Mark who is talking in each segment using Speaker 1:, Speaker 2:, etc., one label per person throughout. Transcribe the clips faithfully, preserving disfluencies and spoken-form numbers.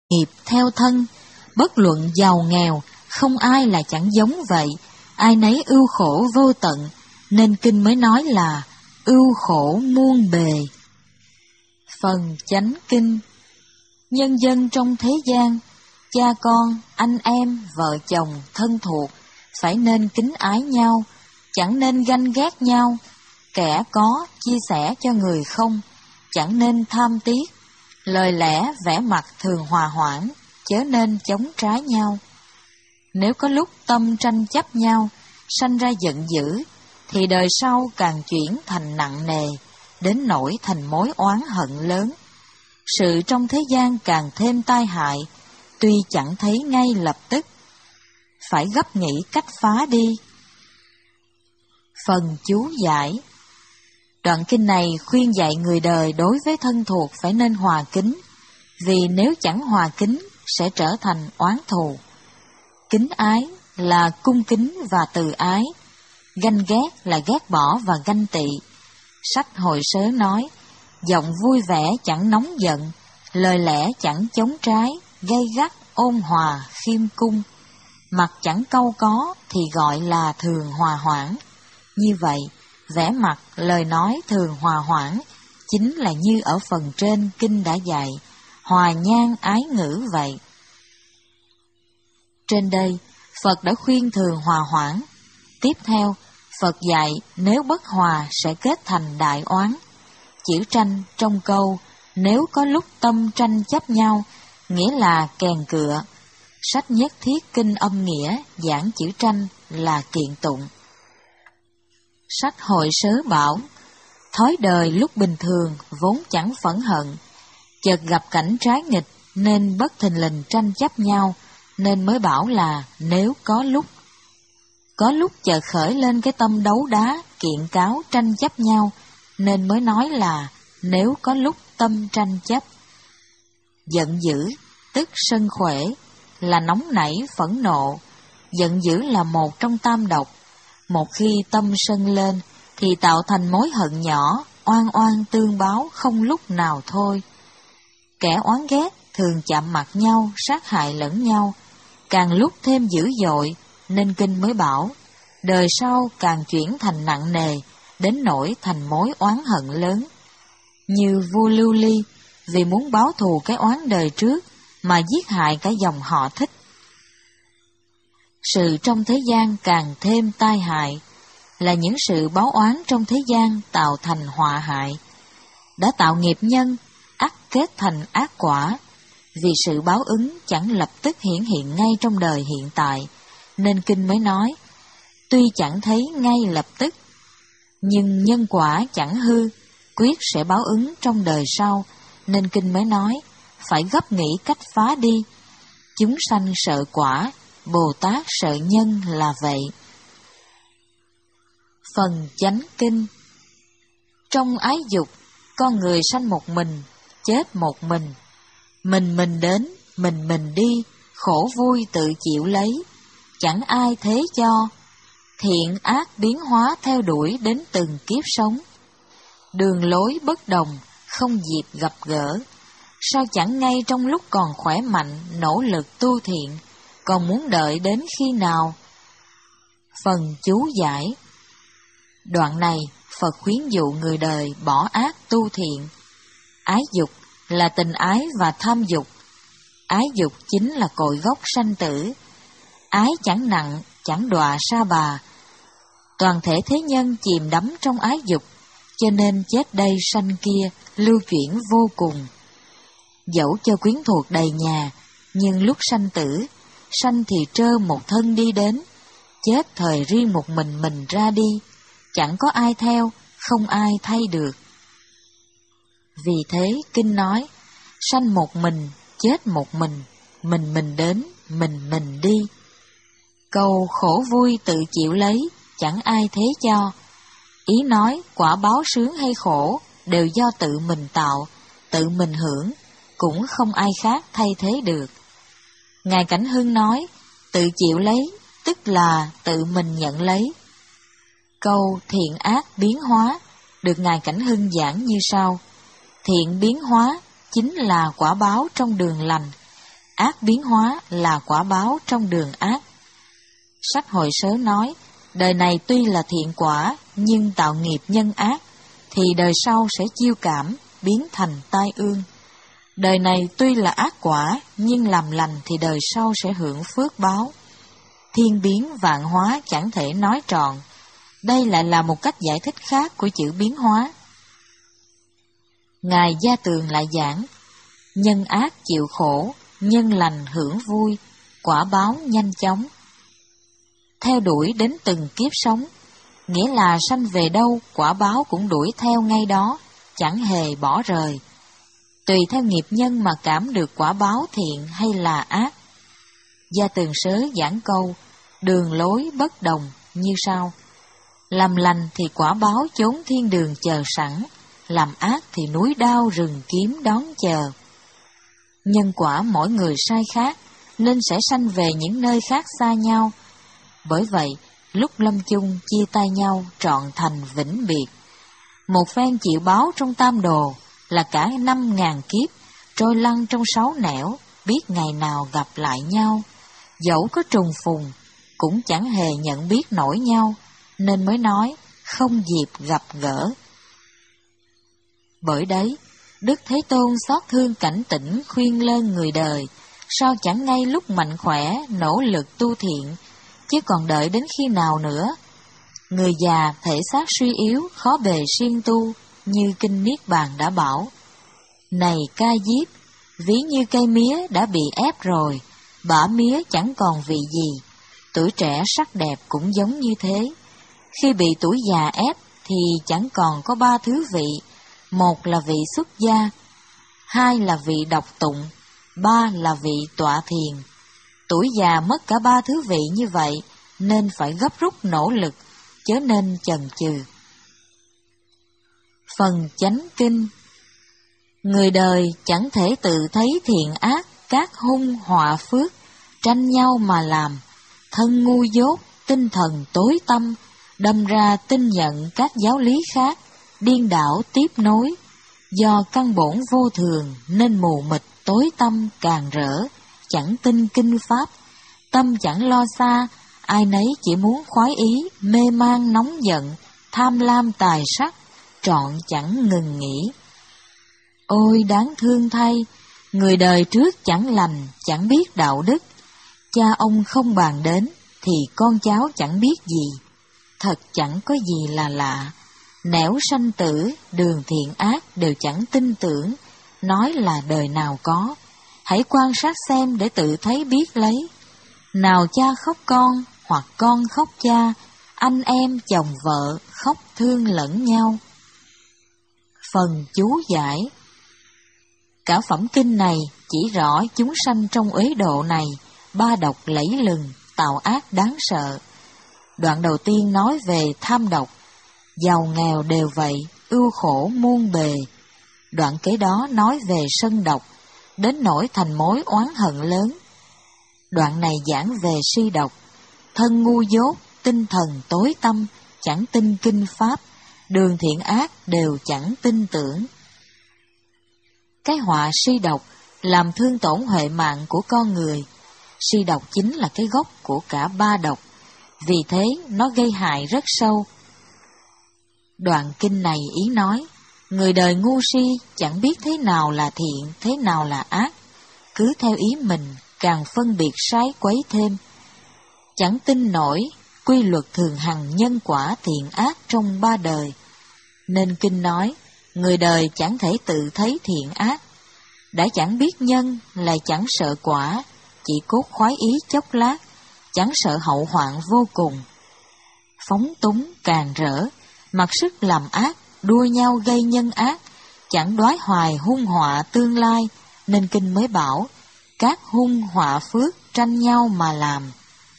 Speaker 1: nghiệp theo thân, bất luận giàu nghèo, không ai là chẳng giống vậy, ai nấy ưu khổ vô tận, nên kinh mới nói là ưu khổ muôn bề. Phần chánh kinh. Nhân dân trong thế gian, cha con, anh em, vợ chồng, thân thuộc, phải nên kính ái nhau, chẳng nên ganh ghét nhau, kẻ có chia sẻ cho người không, chẳng nên tham tiếc, lời lẽ vẻ mặt thường hòa hoãn, chớ nên chống trái nhau. Nếu có lúc tâm tranh chấp nhau, sanh ra giận dữ, thì đời sau càng chuyển thành nặng nề, đến nỗi thành mối oán hận lớn. Sự trong thế gian càng thêm tai hại, tuy chẳng thấy ngay lập tức, phải gấp nghĩ cách phá đi. Phần chú giải. Đoạn kinh này khuyên dạy người đời đối với thân thuộc phải nên hòa kính, vì nếu chẳng hòa kính sẽ trở thành oán thù. Kính ái là cung kính và từ ái, ganh ghét là ghét bỏ và ganh tị. Sách Hội Sớ nói, giọng vui vẻ chẳng nóng giận, lời lẽ chẳng chống trái, gay gắt, ôn hòa, khiêm cung. Mặt chẳng cau có thì gọi là thường hòa hoãn. Như vậy, vẻ mặt, lời nói thường hòa hoãn, chính là như ở phần trên kinh đã dạy, hòa nhan ái ngữ vậy. Trên đây, Phật đã khuyên thường hòa hoãn. Tiếp theo, Phật dạy nếu bất hòa sẽ kết thành đại oán. Chữ tranh trong câu nếu có lúc tâm tranh chấp nhau, nghĩa là kèn cựa. Sách Nhất Thiết Kinh Âm Nghĩa giảng chữ tranh là kiện tụng. Sách Hội Sớ bảo, thói đời lúc bình thường vốn chẳng phẫn hận, chợt gặp cảnh trái nghịch nên bất thình lình tranh chấp nhau, nên mới bảo là nếu có lúc. Có lúc chợt khởi lên cái tâm đấu đá, kiện cáo tranh chấp nhau, nên mới nói là nếu có lúc tâm tranh chấp. Giận dữ, tức sân khỏe, là nóng nảy phẫn nộ. Giận dữ là một trong tam độc. Một khi tâm sân lên, thì tạo thành mối hận nhỏ, oan oan tương báo không lúc nào thôi. Kẻ oán ghét thường chạm mặt nhau, sát hại lẫn nhau, càng lúc thêm dữ dội, nên kinh mới bảo, đời sau càng chuyển thành nặng nề, đến nỗi thành mối oán hận lớn. Như vua Lưu Ly, vì muốn báo thù cái oán đời trước, mà giết hại cả dòng họ Thích. Sự trong thế gian càng thêm tai hại, là những sự báo oán trong thế gian tạo thành họa hại. Đã tạo nghiệp nhân, ắt kết thành ác quả, vì sự báo ứng chẳng lập tức hiển hiện ngay trong đời hiện tại, nên kinh mới nói, tuy chẳng thấy ngay lập tức, nhưng nhân quả chẳng hư, quyết sẽ báo ứng trong đời sau, nên kinh mới nói, phải gấp nghĩ cách phá đi. Chúng sanh sợ quả, Bồ Tát sợ nhân là vậy. Phần chánh kinh. Trong ái dục, con người sanh một mình, chết một mình. Mình mình đến, mình mình đi, khổ vui tự chịu lấy, chẳng ai thế cho. Thiện ác biến hóa theo đuổi đến từng kiếp sống. Đường lối bất đồng, không dịp gặp gỡ. Sao chẳng ngay trong lúc còn khỏe mạnh, nỗ lực tu thiện, còn muốn đợi đến khi nào? Phần chú giải. Đoạn này, Phật khuyến dụ người đời bỏ ác tu thiện. Ái dục là tình ái và tham dục. Ái dục chính là cội gốc sanh tử. Ái chẳng nặng, chẳng đọa sa bà. Toàn thể thế nhân chìm đắm trong ái dục, cho nên chết đây sanh kia, lưu chuyển vô cùng. Dẫu cho quyến thuộc đầy nhà, nhưng lúc sanh tử, sanh thì trơ một thân đi đến, chết thời riêng một mình mình ra đi, chẳng có ai theo, không ai thay được. Vì thế kinh nói, sanh một mình, chết một mình, mình mình đến, mình mình đi. Câu khổ vui tự chịu lấy, chẳng ai thế cho. Ý nói quả báo sướng hay khổ đều do tự mình tạo, tự mình hưởng, cũng không ai khác thay thế được. Ngài Cảnh Hưng nói, tự chịu lấy, tức là tự mình nhận lấy. Câu thiện ác biến hóa được Ngài Cảnh Hưng giảng như sau. Thiện biến hóa chính là quả báo trong đường lành, ác biến hóa là quả báo trong đường ác. Sách Hồi Sớ nói, đời này tuy là thiện quả, nhưng tạo nghiệp nhân ác, thì đời sau sẽ chiêu cảm, biến thành tai ương. Đời này tuy là ác quả, nhưng làm lành thì đời sau sẽ hưởng phước báo. Thiên biến vạn hóa chẳng thể nói trọn. Đây lại là một cách giải thích khác của chữ biến hóa. Ngài Gia Tường lại giảng, nhân ác chịu khổ, nhân lành hưởng vui, quả báo nhanh chóng. Theo đuổi đến từng kiếp sống, nghĩa là sanh về đâu quả báo cũng đuổi theo ngay đó, chẳng hề bỏ rời. Tùy theo nghiệp nhân mà cảm được quả báo thiện hay là ác. Gia Tường Sớ giảng câu đường lối bất đồng như sau: làm lành thì quả báo chốn thiên đường chờ sẵn, làm ác thì núi đao rừng kiếm đón chờ. Nhân quả mỗi người sai khác, nên sẽ sanh về những nơi khác xa nhau. Bởi vậy, lúc lâm chung chia tay nhau trọn thành vĩnh biệt. Một phen chịu báo trong tam đồ là cả năm ngàn kiếp, trôi lăn trong sáu nẻo, biết ngày nào gặp lại nhau. Dẫu có trùng phùng, cũng chẳng hề nhận biết nổi nhau, nên mới nói không dịp gặp gỡ. Bởi đấy, Đức Thế Tôn xót thương cảnh tỉnh khuyên lơn người đời, sao chẳng ngay lúc mạnh khỏe nỗ lực tu thiện, chứ còn đợi đến khi nào nữa. Người già thể xác suy yếu, khó bề siêng tu, như Kinh Niết Bàn đã bảo. Này Ca Diếp, ví như cây mía đã bị ép rồi, bã mía chẳng còn vị gì. Tuổi trẻ sắc đẹp cũng giống như thế. Khi bị tuổi già ép thì chẳng còn có ba thứ vị. Một là vị xuất gia, hai là vị đọc tụng, ba là vị tọa thiền. Tuổi già mất cả ba thứ vị như vậy, nên phải gấp rút nỗ lực, chớ nên chần chừ. Phần chánh kinh. Người đời chẳng thể tự thấy thiện ác, các hung họa phước, tranh nhau mà làm. Thân ngu dốt, tinh thần tối tăm, đâm ra tin nhận các giáo lý khác, điên đảo tiếp nối. Do căn bổn vô thường nên mù mịt tối tăm càng rỡ, chẳng tin kinh pháp, tâm chẳng lo xa, ai nấy chỉ muốn khoái ý, mê man nóng giận, tham lam tài sắc, trọn chẳng ngừng nghỉ. Ôi đáng thương thay, người đời trước chẳng lành, chẳng biết đạo đức, cha ông không bàn đến, thì con cháu chẳng biết gì. Thật chẳng có gì là lạ, nẻo sanh tử, đường thiện ác đều chẳng tin tưởng, nói là đời nào có. Hãy quan sát xem để tự thấy biết lấy. Nào cha khóc con, hoặc con khóc cha, anh em chồng vợ khóc thương lẫn nhau. Phần chú giải. Cả phẩm kinh này chỉ rõ chúng sanh trong uế độ này, ba độc lẫy lừng, tạo ác đáng sợ. Đoạn đầu tiên nói về tham độc, giàu nghèo đều vậy, ưu khổ muôn bề. Đoạn kế đó nói về sân độc, đến nỗi thành mối oán hận lớn. Đoạn này giảng về si độc, thân ngu dốt, tinh thần tối tăm, chẳng tin kinh pháp, đường thiện ác đều chẳng tin tưởng. Cái họa si độc làm thương tổn huệ mạng của con người. Si độc chính là cái gốc của cả ba độc, vì thế nó gây hại rất sâu. Đoạn kinh này ý nói, người đời ngu si chẳng biết thế nào là thiện, thế nào là ác, cứ theo ý mình càng phân biệt sai quấy thêm. Chẳng tin nổi quy luật thường hằng nhân quả thiện ác trong ba đời. Nên kinh nói, người đời chẳng thể tự thấy thiện ác. Đã chẳng biết nhân lại chẳng sợ quả, chỉ cốt khoái ý chốc lát, chẳng sợ hậu hoạn vô cùng. Phóng túng càng rỡ, mặc sức làm ác, đua nhau gây nhân ác, chẳng đoái hoài hung họa tương lai, nên kinh mới bảo, các hung họa phước tranh nhau mà làm.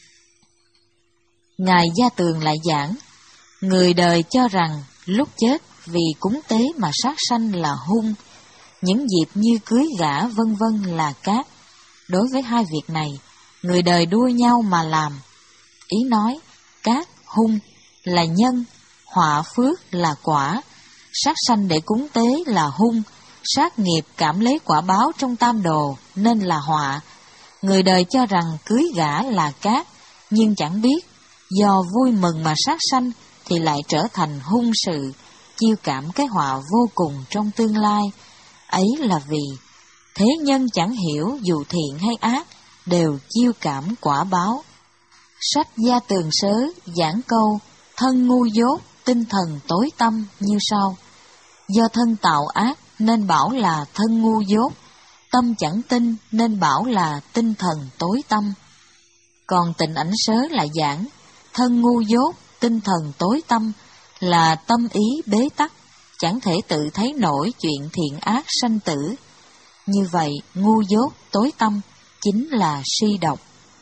Speaker 1: Ngài Gia Tường lại giảng, người đời cho rằng lúc chết vì cúng tế mà sát sanh là hung, những dịp như cưới gả vân vân là cát. Đối với hai việc này, người đời đua nhau mà làm. Ý nói, cát hung là nhân, họa phước là quả, sát sanh để cúng tế là hung, sát nghiệp cảm lấy quả báo trong tam đồ nên là họa, Người đời cho rằng cưới gả là cát, nhưng chẳng biết do vui mừng mà sát sanh thì lại trở thành hung sự, chiêu cảm cái họa vô cùng trong tương lai. Ấy là vì thế nhân chẳng hiểu dù thiện hay ác đều chiêu cảm quả báo. Sách Gia Tường Sớ giảng câu thân ngu dốt, tinh thần tối tăm như sau: do thân tạo ác nên bảo là thân ngu dốt, tâm chẳng tin nên bảo là tinh thần tối tăm. Còn Tịnh Ảnh Sớ là giảng thân ngu dốt, tinh thần tối tăm là tâm ý bế tắc, chẳng thể tự thấy nổi chuyện thiện ác sanh tử. Như vậy, ngu dốt, tối tăm chính là si độc.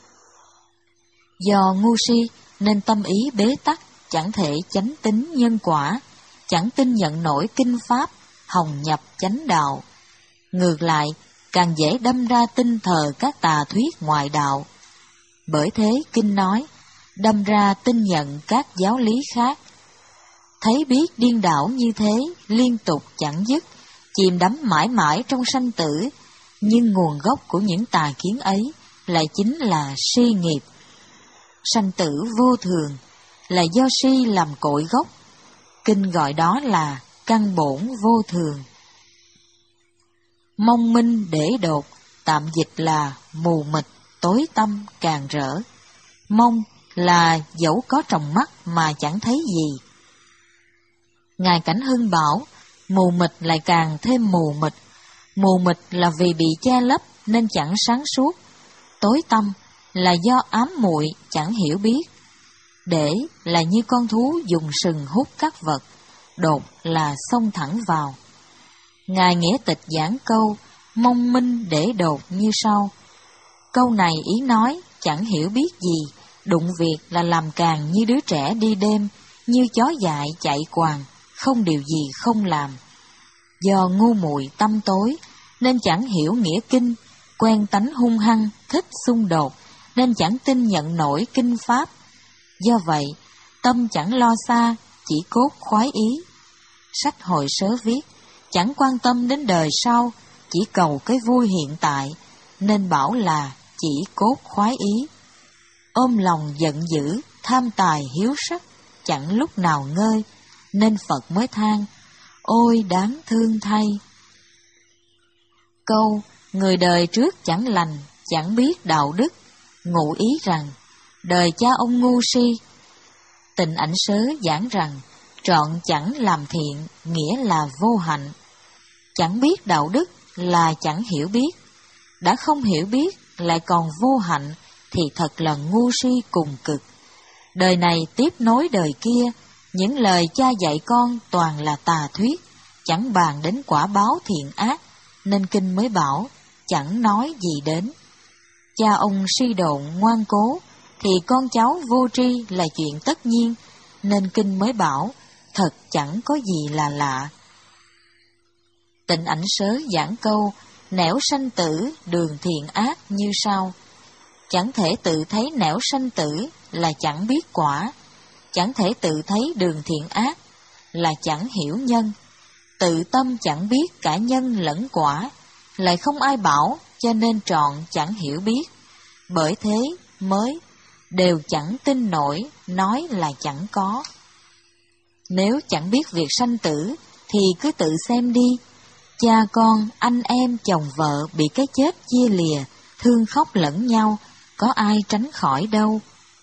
Speaker 1: Do ngu si nên tâm ý bế tắc, chẳng thể chánh tín nhân quả, chẳng tin nhận nổi kinh pháp, hồng nhập chánh đạo. Ngược lại, càng dễ đâm ra tinh thờ các tà thuyết ngoại đạo. Bởi thế kinh nói, đâm ra tin nhận các giáo lý khác. Thấy biết điên đảo như thế, liên tục chẳng dứt, chìm đắm mãi mãi trong sanh tử, nhưng nguồn gốc của những tà kiến ấy lại chính là si nghiệp. Sanh tử vô thường là do si làm cội gốc, kinh gọi đó là căn bổn vô thường. Mông minh để đột, tạm dịch là mù mịt, tối tăm càng rỡ. Mông là dẫu có tròng mắt mà chẳng thấy gì. Ngài Cảnh Hưng bảo, mù mịt lại càng thêm mù mịt. Mù mịt là vì bị che lấp nên chẳng sáng suốt. Tối tăm là do ám muội chẳng hiểu biết. Để là như con thú dùng sừng hút các vật. Đột là xông thẳng vào. Ngài Nghĩa Tịch giảng câu mông minh để đột như sau. Câu này ý nói chẳng hiểu biết gì, đụng việc là làm càng như đứa trẻ đi đêm, như chó dại chạy quàng, không điều gì không làm. Do ngu muội tâm tối nên chẳng hiểu nghĩa kinh, quen tánh hung hăng, thích xung đột nên chẳng tin nhận nổi kinh pháp. Do vậy, tâm chẳng lo xa, chỉ cốt khoái ý. Sách Hội Sớ viết, chẳng quan tâm đến đời sau, chỉ cầu cái vui hiện tại, nên bảo là chỉ cốt khoái ý. Ôm lòng giận dữ, tham tài hiếu sắc, chẳng lúc nào ngơi, nên Phật mới than, ôi đáng thương thay. Câu người đời trước chẳng lành, chẳng biết đạo đức, ngụ ý rằng đời cha ông ngu si. Tịnh Ảnh Sớ giảng rằng trọn chẳng làm thiện nghĩa là vô hạnh. Chẳng biết đạo đức là chẳng hiểu biết, đã không hiểu biết lại còn vô hạnh thì thật là ngu si cùng cực. Đời này tiếp nối đời kia, những lời cha dạy con toàn là tà thuyết, chẳng bàn đến quả báo thiện ác, nên kinh mới bảo chẳng nói gì đến. Cha ông si độn ngoan cố thì con cháu vô tri là chuyện tất nhiên, nên kinh mới bảo thật chẳng có gì là lạ. Tịnh Ảnh Sớ giảng câu nẻo sanh tử đường thiện ác như sau. Chẳng thể tự thấy nẻo sanh tử là chẳng biết quả, chẳng thể tự thấy đường thiện ác là chẳng hiểu nhân. Tự tâm chẳng biết cả nhân lẫn quả, lại không ai bảo cho nên trọn chẳng hiểu biết. Bởi thế mới đều chẳng tin nổi, nói là chẳng có. Nếu chẳng biết việc sanh tử thì cứ tự xem đi. Cha con, anh em, chồng vợ bị cái chết chia lìa, thương khóc lẫn nhau, có ai tránh khỏi đâu.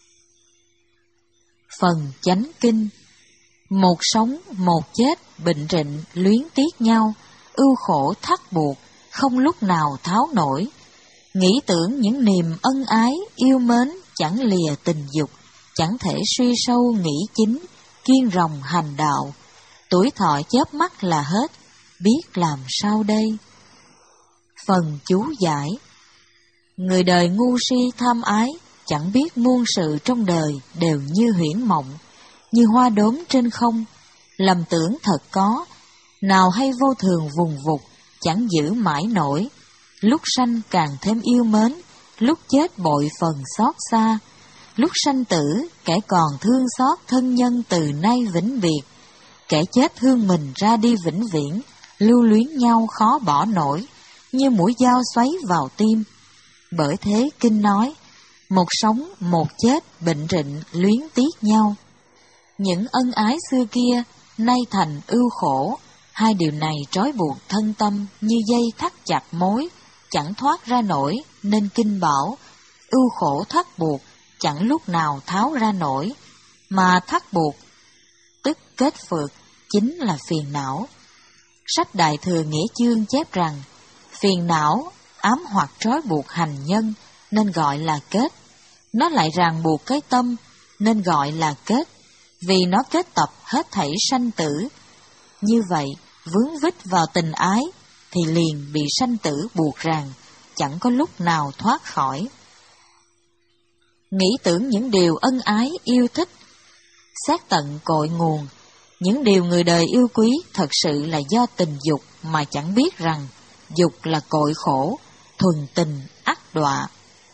Speaker 1: Phần chánh kinh. Một sống, một chết, bệnh rịnh, luyến tiếc nhau, ưu khổ thắt buộc, không lúc nào tháo nổi. Nghĩ tưởng những niềm ân ái, yêu mến, chẳng lìa tình dục, chẳng thể suy sâu nghĩ chính, kiên ròng hành đạo. Tuổi thọ chớp mắt là hết, biết làm sao đây? Phần chú giải. Người đời ngu si tham ái, chẳng biết muôn sự trong đời đều như huyễn mộng, như hoa đốm trên không, lầm tưởng thật có, nào hay vô thường vùng vụt, chẳng giữ mãi nổi. Lúc sanh càng thêm yêu mến, lúc chết bội phần xót xa. Lúc sanh tử, kẻ còn thương xót thân nhân từ nay vĩnh biệt. Kẻ chết thương mình ra đi vĩnh viễn, lưu luyến nhau khó bỏ nổi, như mũi dao xoáy vào tim. Bởi thế kinh nói, một sống một chết bệnh rịnh luyến tiếc nhau. Những ân ái xưa kia nay thành ưu khổ, hai điều này trói buộc thân tâm như dây thắt chặt mối, chẳng thoát ra nổi, nên kinh bảo, ưu khổ thắt buộc, chẳng lúc nào tháo ra nổi, mà thắt buộc, tức kết phược, chính là phiền não. Sách Đại Thừa Nghĩa Chương chép rằng, phiền não ám hoặc trói buộc hành nhân, nên gọi là kết. Nó lại ràng buộc cái tâm, nên gọi là kết, vì nó kết tập hết thảy sanh tử. Như vậy, vướng vít vào tình ái, thì liền bị sanh tử buộc ràng, chẳng có lúc nào thoát khỏi. Nghĩ tưởng những điều ân ái yêu thích, xét tận cội nguồn, những điều người đời yêu quý thật sự là do tình dục mà chẳng biết rằng dục là cội khổ, thuần tình ắt đọa.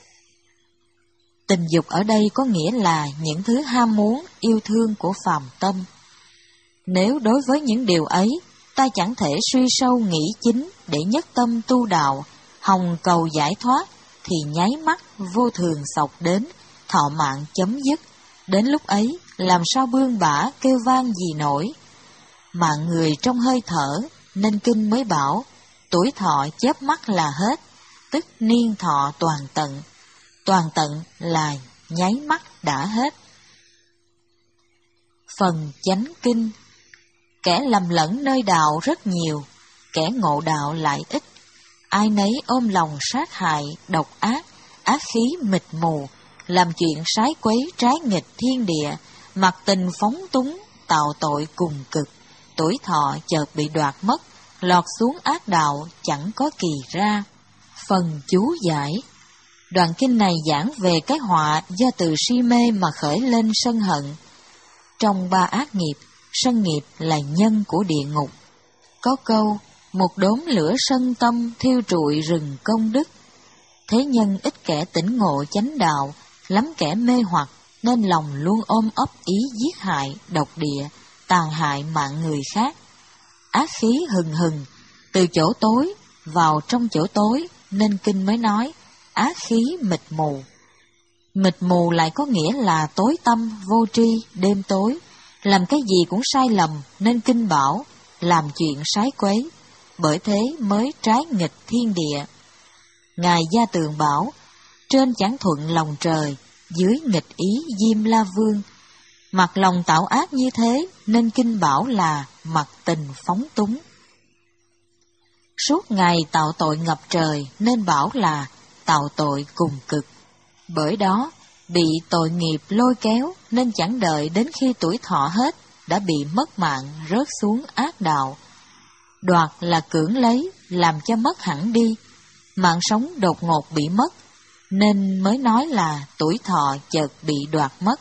Speaker 1: Tình dục ở đây có nghĩa là những thứ ham muốn, yêu thương của phàm tâm. Nếu đối với những điều ấy, ta chẳng thể suy sâu nghĩ chính để nhất tâm tu đạo, hòng cầu giải thoát, thì nháy mắt vô thường xộc đến, thọ mạng chấm dứt. Đến lúc ấy, làm sao bươn bả kêu vang gì nổi. Mạng người trong hơi thở, nên kinh mới bảo, tuổi thọ chớp mắt là hết, tức niên thọ toàn tận. Toàn tận là nháy mắt đã hết. Phần chánh kinh. Kẻ lầm lẫn nơi đạo rất nhiều, kẻ ngộ đạo lại ít. Ai nấy ôm lòng sát hại, độc ác, ác khí mịt mù, làm chuyện sái quấy trái nghịch thiên địa, mặc tình phóng túng, tạo tội cùng cực. Tuổi thọ chợt bị đoạt mất, lọt xuống ác đạo chẳng có kỳ ra. Phần chú giải. Đoạn kinh này giảng về cái họa do từ si mê mà khởi lên sân hận. Trong ba ác nghiệp, sân nghiệp là nhân của địa ngục. Có câu, một đốm lửa sân tâm thiêu trụi rừng công đức. Thế nhân ít kẻ tỉnh ngộ chánh đạo, lắm kẻ mê hoặc, nên lòng luôn ôm ấp ý giết hại, độc địa, tàn hại mạng người khác. Ác khí hừng hừng, từ chỗ tối vào trong chỗ tối, nên kinh mới nói, ác khí mịt mù. Mịt mù lại có nghĩa là tối tăm, vô tri, đêm tối, làm cái gì cũng sai lầm, nên kinh bảo, làm chuyện sái quấy, bởi thế mới trái nghịch thiên địa. Ngài Gia Tường bảo, trên chẳng thuận lòng trời, dưới nghịch ý Diêm La Vương. Mặt lòng tạo ác như thế, nên kinh bảo là mặt tình phóng túng. Suốt ngày tạo tội ngập trời, nên bảo là tạo tội cùng cực. Bởi đó, bị tội nghiệp lôi kéo, nên chẳng đợi đến khi tuổi thọ hết, đã bị mất mạng rớt xuống ác đạo. Đoạt là cưỡng lấy, làm cho mất hẳn đi. Mạng sống đột ngột bị mất, nên mới nói là tuổi thọ chợt bị đoạt mất.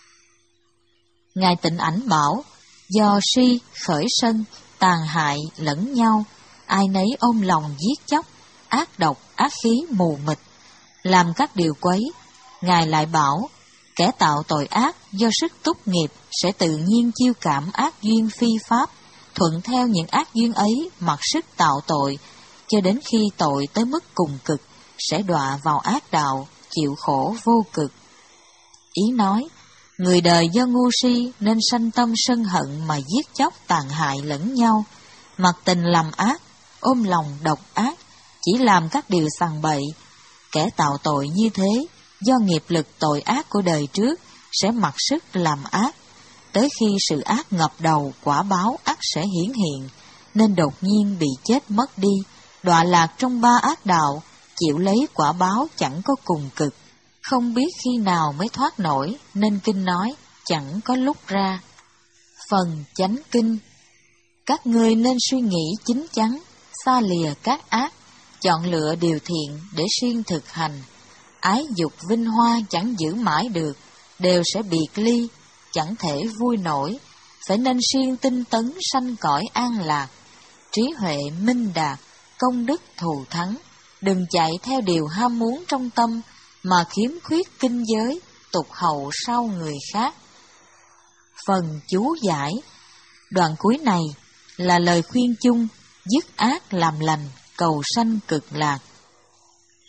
Speaker 1: Ngài Tịnh Ảnh bảo, do si khởi sân, tàn hại lẫn nhau, ai nấy ôm lòng giết chóc, ác độc ác khí mù mịt, làm các điều quấy. Ngài lại bảo, kẻ tạo tội ác do sức túc nghiệp sẽ tự nhiên chiêu cảm ác duyên phi pháp, thuận theo những ác duyên ấy mặc sức tạo tội, cho đến khi tội tới mức cùng cực, sẽ đọa vào ác đạo, chịu khổ vô cực. Ý nói, người đời do ngu si nên sanh tâm sân hận mà giết chóc tàn hại lẫn nhau, mặc tình làm ác, ôm lòng độc ác, chỉ làm các điều sằng bậy. Kẻ tạo tội như thế, do nghiệp lực tội ác của đời trước, sẽ mặc sức làm ác. Tới khi sự ác ngập đầu, quả báo ắt sẽ hiển hiện, nên đột nhiên bị chết mất đi, đọa lạc trong ba ác đạo, chịu lấy quả báo chẳng có cùng cực. Không biết khi nào mới thoát nổi, nên kinh nói, chẳng có lúc ra. Phần chánh kinh. Các ngươi nên suy nghĩ chín chắn, xa lìa các ác, chọn lựa điều thiện để siêng thực hành. Ái dục vinh hoa chẳng giữ mãi được, đều sẽ biệt ly, chẳng thể vui nổi, phải nên siêng tinh tấn sanh cõi an lạc. Trí huệ minh đạt, công đức thù thắng, đừng chạy theo điều ham muốn trong tâm, mà khiếm khuyết kinh giới, tục hậu sau người khác. Phần chú giải. Đoạn cuối này là lời khuyên chung, dứt ác làm lành, cầu sanh cực lạc.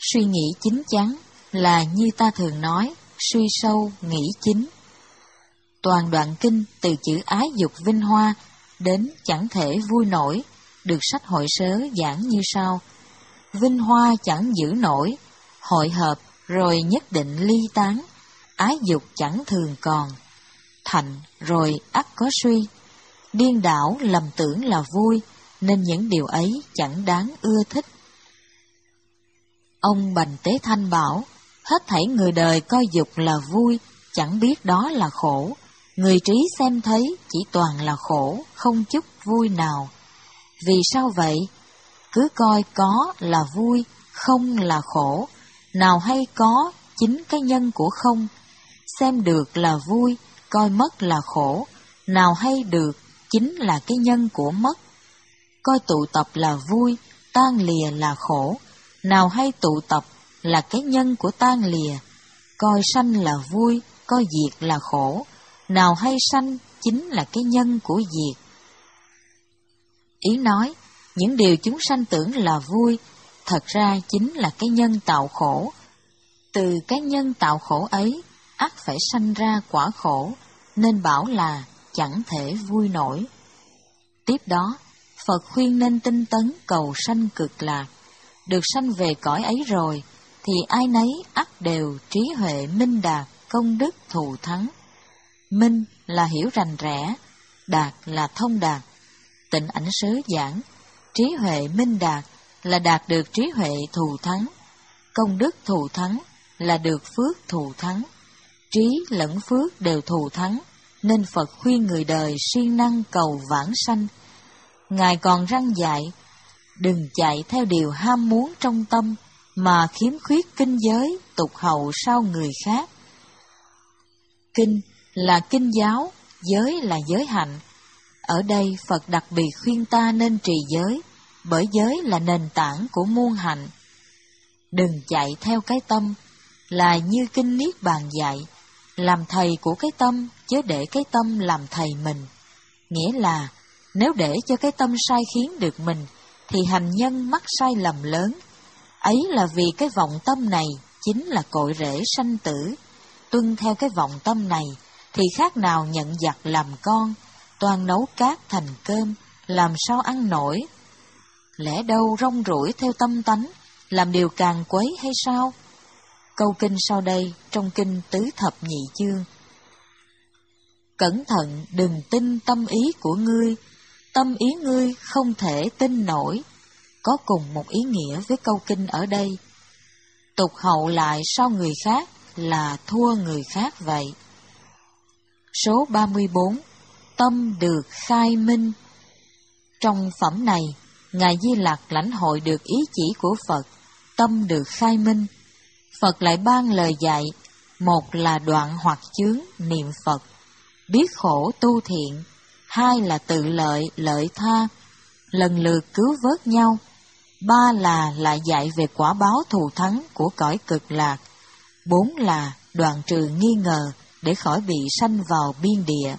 Speaker 1: Suy nghĩ chín chắn là như ta thường nói, suy sâu, nghĩ chính. Toàn đoạn kinh từ chữ ái dục vinh hoa đến chẳng thể vui nổi, được sách hội sớ giảng như sau. Vinh hoa chẳng giữ nổi, hội hợp rồi nhất định ly tán, ái dục chẳng thường còn, thạnh rồi ắt có suy. Điên đảo lầm tưởng là vui, nên những điều ấy chẳng đáng ưa thích. Ông Bành Tế Thanh bảo, hết thảy người đời coi dục là vui, chẳng biết đó là khổ. Người trí xem thấy chỉ toàn là khổ, không chút vui nào. Vì sao vậy? Cứ coi có là vui, không là khổ. Nào hay có, chính cái nhân của không. Xem được là vui, coi mất là khổ. Nào hay được, chính là cái nhân của mất. Coi tụ tập là vui, tan lìa là khổ. Nào hay tụ tập là cái nhân của tan lìa. Coi sanh là vui, coi diệt là khổ. Nào hay sanh chính là cái nhân của diệt. Ý nói, những điều chúng sanh tưởng là vui, thật ra chính là cái nhân tạo khổ. Từ cái nhân tạo khổ ấy, ắt phải sanh ra quả khổ, nên bảo là chẳng thể vui nổi. Tiếp đó, Phật khuyên nên tinh tấn cầu sanh cực lạc. Được sanh về cõi ấy rồi, thì ai nấy ắt đều trí huệ minh đạt, công đức thù thắng. Minh là hiểu rành rẽ, đạt là thông đạt. Tịnh Ảnh Sớ giảng, trí huệ minh đạt là đạt được trí huệ thù thắng, công đức thù thắng là được phước thù thắng. Trí lẫn phước đều thù thắng, nên Phật khuyên người đời siêng năng cầu vãng sanh. Ngài còn răn dạy, đừng chạy theo điều ham muốn trong tâm, mà khiếm khuyết kinh giới, tục hậu sau người khác. Kinh là kinh giáo, giới là giới hạnh. Ở đây Phật đặc biệt khuyên ta nên trì giới, bởi giới là nền tảng của muôn hạnh. Đừng chạy theo cái tâm, là như kinh Niết Bàn dạy, làm thầy của cái tâm, chớ để cái tâm làm thầy mình. Nghĩa là, nếu để cho cái tâm sai khiến được mình, thì hành nhân mắc sai lầm lớn. Ấy là vì cái vọng tâm này chính là cội rễ sanh tử. Tuân theo cái vọng tâm này, thì khác nào nhận giặc làm con, toàn nấu cát thành cơm, làm sao ăn nổi. Lẽ đâu rong ruổi theo tâm tánh, làm điều càng quấy hay sao? Câu kinh sau đây trong kinh Tứ Thập Nhị Chương. Cẩn thận đừng tin tâm ý của ngươi, tâm ý ngươi không thể tin nổi. Có cùng một ý nghĩa với câu kinh ở đây. Tục hậu lại sau người khác là thua người khác vậy. Số ba mươi bốn. Tâm được khai minh. Trong phẩm này, Ngài Di Lặc lãnh hội được ý chỉ của Phật, tâm được khai minh. Phật lại ban lời dạy, một là đoạn hoặc chướng niệm Phật, biết khổ tu thiện, hai là tự lợi lợi tha, lần lượt cứu vớt nhau, ba là lại dạy về quả báo thù thắng của cõi cực lạc, bốn là đoạn trừ nghi ngờ để khỏi bị sanh vào biên địa.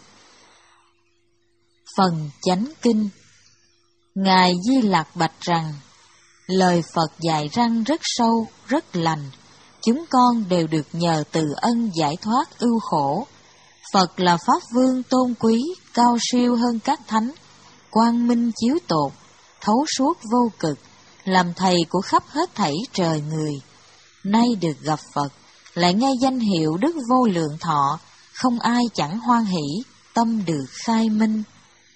Speaker 1: Phần chánh kinh. Ngài Di Lặc bạch rằng, lời Phật dạy răng rất sâu, rất lành, chúng con đều được nhờ từ ân giải thoát ưu khổ. Phật là Pháp Vương tôn quý, cao siêu hơn các thánh, quang minh chiếu tột, thấu suốt vô cực, làm thầy của khắp hết thảy trời người. Nay được gặp Phật, lại nghe danh hiệu Đức Vô Lượng Thọ, không ai chẳng hoan hỷ, tâm được khai minh.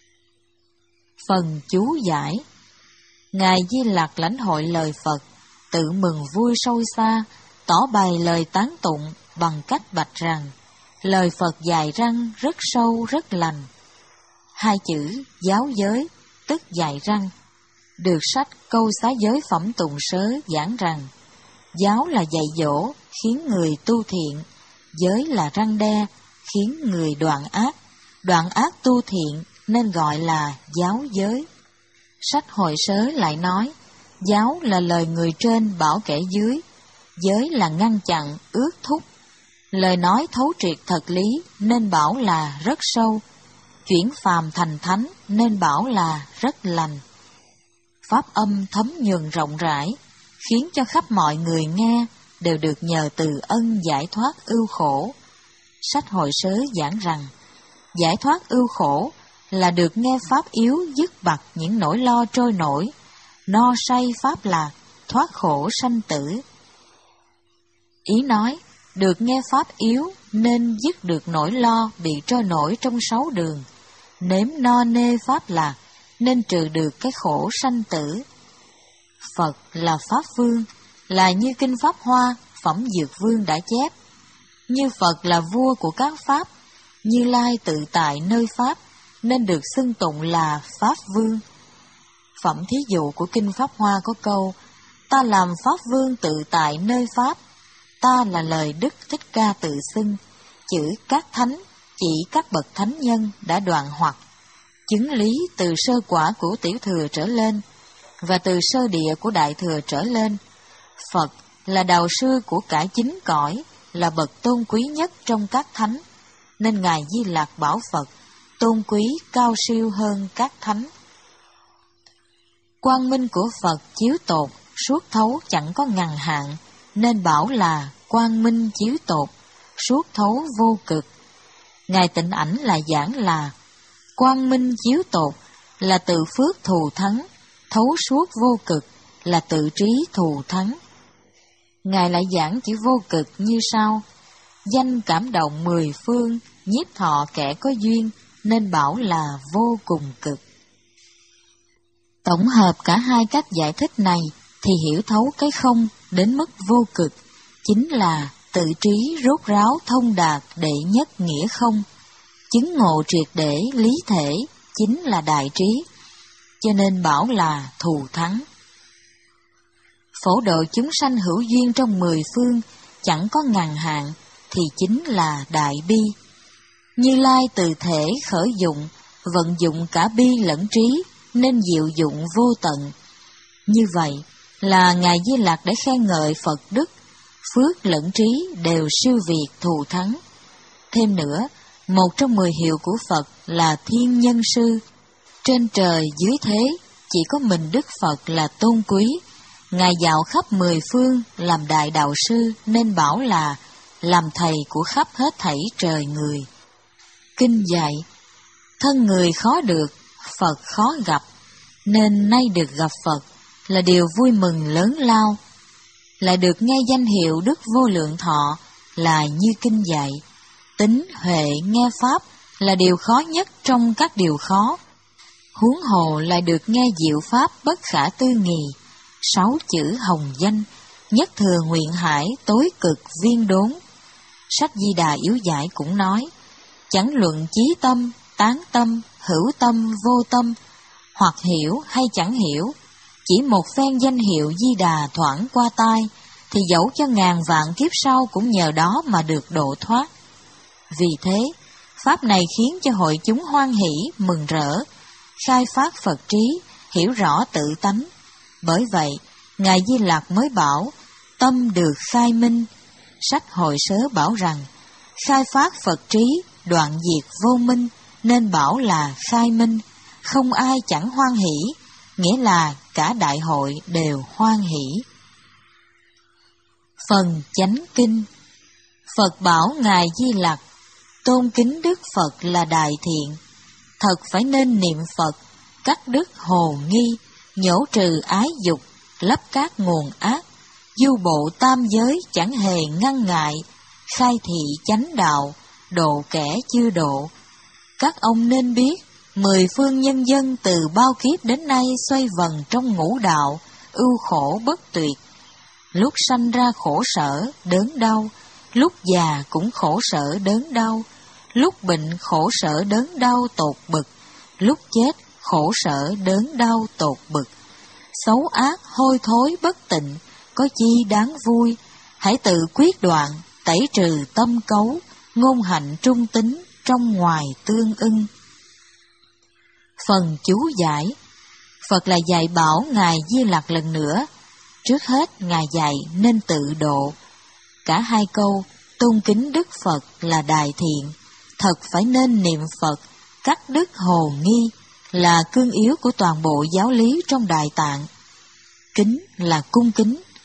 Speaker 1: Phần chú giải. Ngài Di Lặc lãnh hội lời Phật, tự mừng vui sâu xa, tỏ bày lời tán tụng bằng cách bạch rằng, lời Phật dạy răng rất sâu rất lành. Hai chữ giáo giới, tức dạy răng, được sách Câu Xá Giới Phẩm Tùng Sớ giảng rằng, giáo là dạy dỗ, khiến người tu thiện, giới là răn đe, khiến người đoạn ác, đoạn ác tu thiện nên gọi là giáo giới. Sách Hội Sớ lại nói, giáo là lời người trên bảo kẻ dưới, giới là ngăn chặn, ước thúc. Lời nói thấu triệt thật lý nên bảo là rất sâu, chuyển phàm thành thánh nên bảo là rất lành. Pháp âm thấm nhuần rộng rãi, khiến cho khắp mọi người nghe đều được nhờ từ ân giải thoát ưu khổ. Sách Hội Sớ giảng rằng, giải thoát ưu khổ là được nghe pháp yếu dứt bặt những nỗi lo trôi nổi, no say pháp lạc, thoát khổ sanh tử. Ý nói, được nghe pháp yếu nên dứt được nỗi lo bị trôi nổi trong sáu đường, nếm no nê pháp lạc nên trừ được cái khổ sanh tử. Phật là Pháp Vương, là như Kinh Pháp Hoa, Phẩm Dược Vương đã chép. Như Phật là vua của các Pháp, Như Lai tự tại nơi Pháp, nên được xưng tụng là Pháp Vương. Phẩm thí dụ của Kinh Pháp Hoa có câu, ta làm Pháp Vương tự tại nơi Pháp, ta là lời Đức Thích Ca tự xưng, chữ các thánh chỉ các bậc thánh nhân đã đoạn hoặc, chứng lý từ sơ quả của tiểu thừa trở lên, và từ sơ địa của đại thừa trở lên. Phật là đạo sư của cả chín cõi, là bậc tôn quý nhất trong các thánh, nên Ngài Di Lạc bảo Phật tôn quý cao siêu hơn các thánh. Quang minh của Phật chiếu tột, suốt thấu chẳng có ngần hạn, nên bảo là quang minh chiếu tột, suốt thấu vô cực. Ngài Tịnh Ảnh là giảng là quang minh chiếu tột là tự phước thù thắng, thấu suốt vô cực là tự trí thù thắng. Ngài lại giảng chữ vô cực như sau: danh cảm động mười phương, nhiếp thọ kẻ có duyên, nên bảo là vô cùng cực. Tổng hợp cả hai cách giải thích này thì hiểu thấu cái không đến mức vô cực, chính là tự trí rốt ráo thông đạt đệ nhất nghĩa không, chứng ngộ triệt để lý thể, chính là đại trí, cho nên bảo là thù thắng. Phổ độ chúng sanh hữu duyên trong mười phương, chẳng có ngàn hạn, thì chính là đại bi. Như Lai từ thể khởi dụng, vận dụng cả bi lẫn trí, nên diệu dụng vô tận. Như vậy là Ngài Di Lặc đã khen ngợi Phật đức, phước lẫn trí đều siêu việt thù thắng. Thêm nữa, một trong mười hiệu của Phật là Thiên Nhân Sư. Trên trời dưới thế, chỉ có mình Đức Phật là tôn quý. Ngài dạo khắp mười phương làm đại đạo sư, nên bảo là làm thầy của khắp hết thảy trời người. Kinh dạy, thân người khó được, Phật khó gặp, nên nay được gặp Phật là điều vui mừng lớn lao. Lại được nghe danh hiệu Đức Vô Lượng Thọ là như kinh dạy. Tính, huệ, nghe Pháp là điều khó nhất trong các điều khó. Huống hồ lại được nghe diệu Pháp bất khả tư nghì. Sáu chữ hồng danh, nhất thừa nguyện hải tối cực viên đốn. Sách Di Đà Yếu Giải cũng nói, chẳng luận chí tâm, tán tâm, hữu tâm, vô tâm, hoặc hiểu hay chẳng hiểu, chỉ một phen danh hiệu Di Đà thoảng qua tai, thì dẫu cho ngàn vạn kiếp sau cũng nhờ đó mà được độ thoát. Vì thế, Pháp này khiến cho hội chúng hoan hỷ, mừng rỡ, khai phát Phật trí, hiểu rõ tự tánh. Bởi vậy, Ngài Di Lặc mới bảo, tâm được khai minh. Sách Hội Sớ bảo rằng, khai phát Phật trí, đoạn diệt vô minh, nên bảo là khai minh, không ai chẳng hoan hỷ, nghĩa là cả đại hội đều hoan hỷ. Phần Chánh Kinh. Phật bảo Ngài Di Lặc, tôn kính Đức Phật là đại thiện, thật phải nên niệm Phật, cắt đứt hồ nghi, nhổ trừ ái dục, lấp các nguồn ác, du bộ tam giới chẳng hề ngăn ngại, khai thị chánh đạo, độ kẻ chưa độ. Các ông nên biết, mười phương nhân dân từ bao kiếp đến nay xoay vần trong ngũ đạo, ưu khổ bất tuyệt. Lúc sanh ra khổ sở, đớn đau, lúc già cũng khổ sở đớn đau, lúc bệnh khổ sở đớn đau tột bực, lúc chết khổ sở đớn đau tột bực. Xấu ác hôi thối bất tịnh, có chi đáng vui, hãy tự quyết đoạn, tẩy trừ tâm cấu, ngôn hạnh trung tín, trong ngoài tương ưng. Phần chú giải. Phật là dạy bảo Ngài Di Lặc lần nữa. Trước hết Ngài dạy nên tự độ. Cả hai câu tôn kính Đức Phật là đại thiện, thật phải nên niệm Phật, cắt đứt hồ nghi, là cương yếu của toàn bộ giáo lý trong Đại Tạng. Kính là cung kính,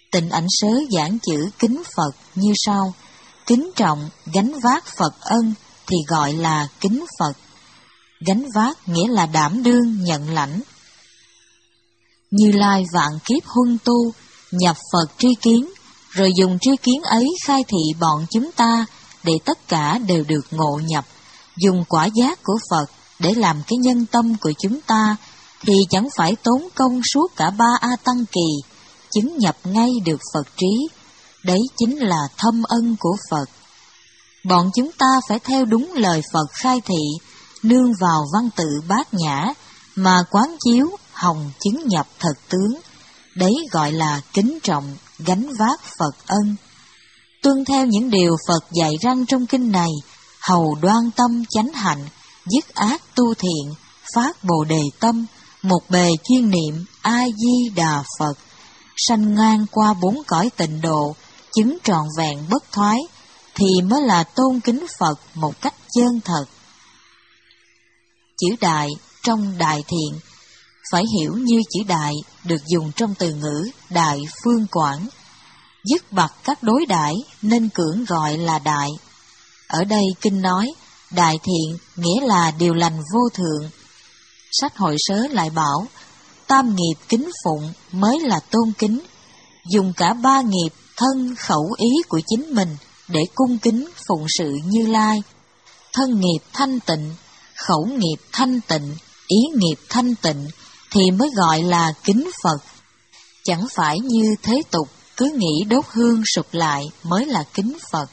Speaker 1: Tịnh Ảnh Sớ giảng chữ kính Phật như sau: kính trọng, gánh vác Phật ân thì gọi là kính Phật. Gánh vác nghĩa là đảm đương, nhận lãnh. Như Lai vạn kiếp huân tu, nhập Phật tri kiến, rồi dùng tri kiến ấy khai thị bọn chúng ta, để tất cả đều được ngộ nhập. Dùng quả giác của Phật để làm cái nhân tâm của chúng ta, thì chẳng phải tốn công suốt cả ba A Tăng kỳ, chứng nhập ngay được Phật trí. Đấy chính là thâm ân của Phật. Bọn chúng ta phải theo đúng lời Phật khai thị, nương vào văn tự bát nhã, mà quán chiếu hồng chứng nhập thật tướng. Đấy gọi là kính trọng, gánh vác Phật ân. Tuân theo những điều Phật dạy răng trong kinh này, hầu đoan tâm chánh hạnh, dứt ác tu thiện, phát bồ đề tâm, một bề chuyên niệm A Di Đà Phật, sanh ngang qua bốn cõi tịnh độ, chứng trọn vẹn bất thoái, thì mới là tôn kính Phật một cách chân thật. Chữ đại trong đại thiện phải hiểu như chữ đại được dùng trong từ ngữ đại phương quảng, dứt bặt các đối đãi nên cưỡng gọi là đại. Ở đây kinh nói đại thiện nghĩa là điều lành vô thượng. Sách Hội Sớ lại bảo tam nghiệp kính phụng mới là tôn kính, dùng cả ba nghiệp thân khẩu ý của chính mình để cung kính phụng sự Như Lai. Thân nghiệp thanh tịnh, khẩu nghiệp thanh tịnh, ý nghiệp thanh tịnh thì mới gọi là kính Phật. Chẳng phải như thế tục cứ nghĩ đốt hương sụp lại mới là kính Phật.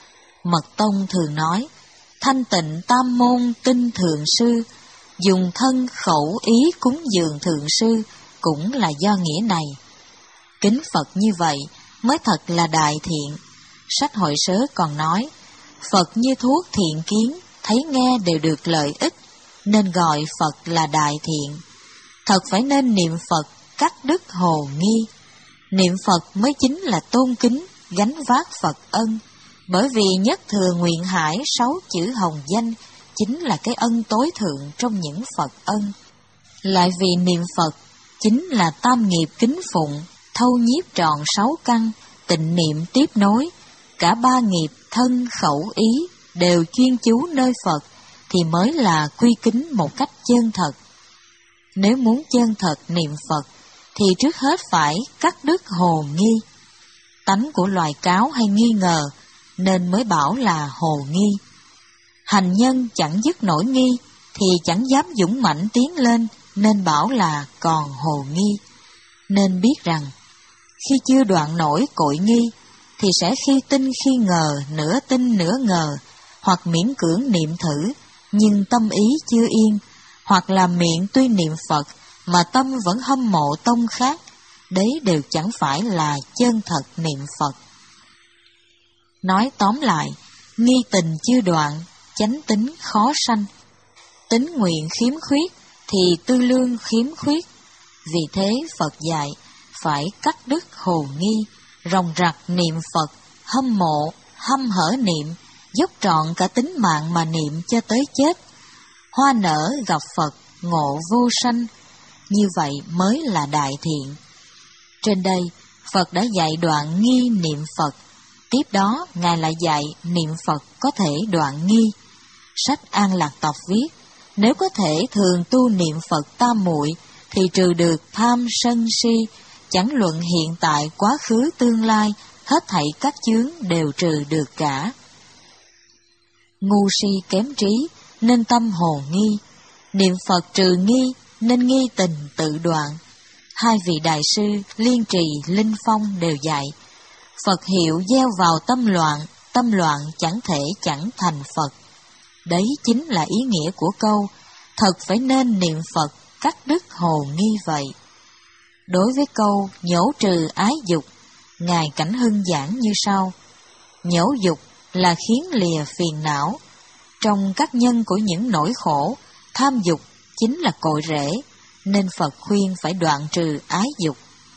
Speaker 1: Mật Tông thường nói thanh tịnh tam môn tinh thượng sư, dùng thân khẩu ý cúng dường thượng sư cũng là do nghĩa này. Kính Phật như vậy mới thật là đại thiện. Sách Hội Sớ còn nói Phật như thuốc thiện kiến, thấy nghe đều được lợi ích, nên gọi Phật là đại thiện. Thật phải nên niệm Phật cắt đứt hồ nghi. Niệm Phật mới chính là tôn kính, gánh vác Phật ân. Bởi vì nhất thừa nguyện hải sáu chữ hồng danh chính là cái ân tối thượng trong những Phật ân. Lại vì niệm Phật chính là tam nghiệp kính phụng, thâu nhiếp trọn sáu căn, tịnh niệm tiếp nối, cả ba nghiệp thân khẩu ý đều chuyên chú nơi Phật, thì mới là quy kính một cách chân thật. Nếu muốn chân thật niệm Phật, thì trước hết phải cắt đứt hồ nghi. Tánh của loài cáo hay nghi ngờ, nên mới bảo là hồ nghi. Hành nhân chẳng dứt nổi nghi, thì chẳng dám dũng mãnh tiến lên, nên bảo là còn hồ nghi. Nên biết rằng, khi chưa đoạn nổi cội nghi, thì sẽ khi tin khi ngờ, nửa tin nửa ngờ, hoặc miễn cưỡng niệm thử, nhưng tâm ý chưa yên, hoặc là miệng tuy niệm Phật, mà tâm vẫn hâm mộ tông khác, đấy đều chẳng phải là chân thật niệm Phật. Nói tóm lại, nghi tình chưa đoạn, chánh tính khó sanh. Tính nguyện khiếm khuyết, thì tư lương khiếm khuyết. Vì thế Phật dạy, phải cắt đứt hồ nghi, ròng rặc niệm Phật, hâm mộ, hăm hở niệm, dốc trọn cả tính mạng mà niệm cho tới chết. Hoa nở gặp Phật, ngộ vô sanh, như vậy mới là đại thiện. Trên đây, Phật đã dạy đoạn nghi niệm Phật. Tiếp đó, Ngài lại dạy niệm Phật có thể đoạn nghi. Sách An Lạc Tập viết, nếu có thể thường tu niệm Phật tam muội, thì trừ được tham sân si, chẳng luận hiện tại quá khứ tương lai, hết thảy các chướng đều trừ được cả. Ngu si kém trí, nên tâm hồ nghi. Niệm Phật trừ nghi, nên nghi tình tự đoạn. Hai vị đại sư Liên Trì, Linh Phong đều dạy, Phật hiệu gieo vào tâm loạn, tâm loạn chẳng thể chẳng thành Phật. Đấy chính là ý nghĩa của câu, thật phải nên niệm Phật cắt đứt hồ nghi vậy. Đối với câu nhổ trừ ái dục, Ngài Cảnh Hưng giảng như sau: nhổ dục là khiến lìa phiền não. Trong các nhân của những nỗi khổ, tham dục chính là cội rễ, nên Phật khuyên phải đoạn trừ ái dục.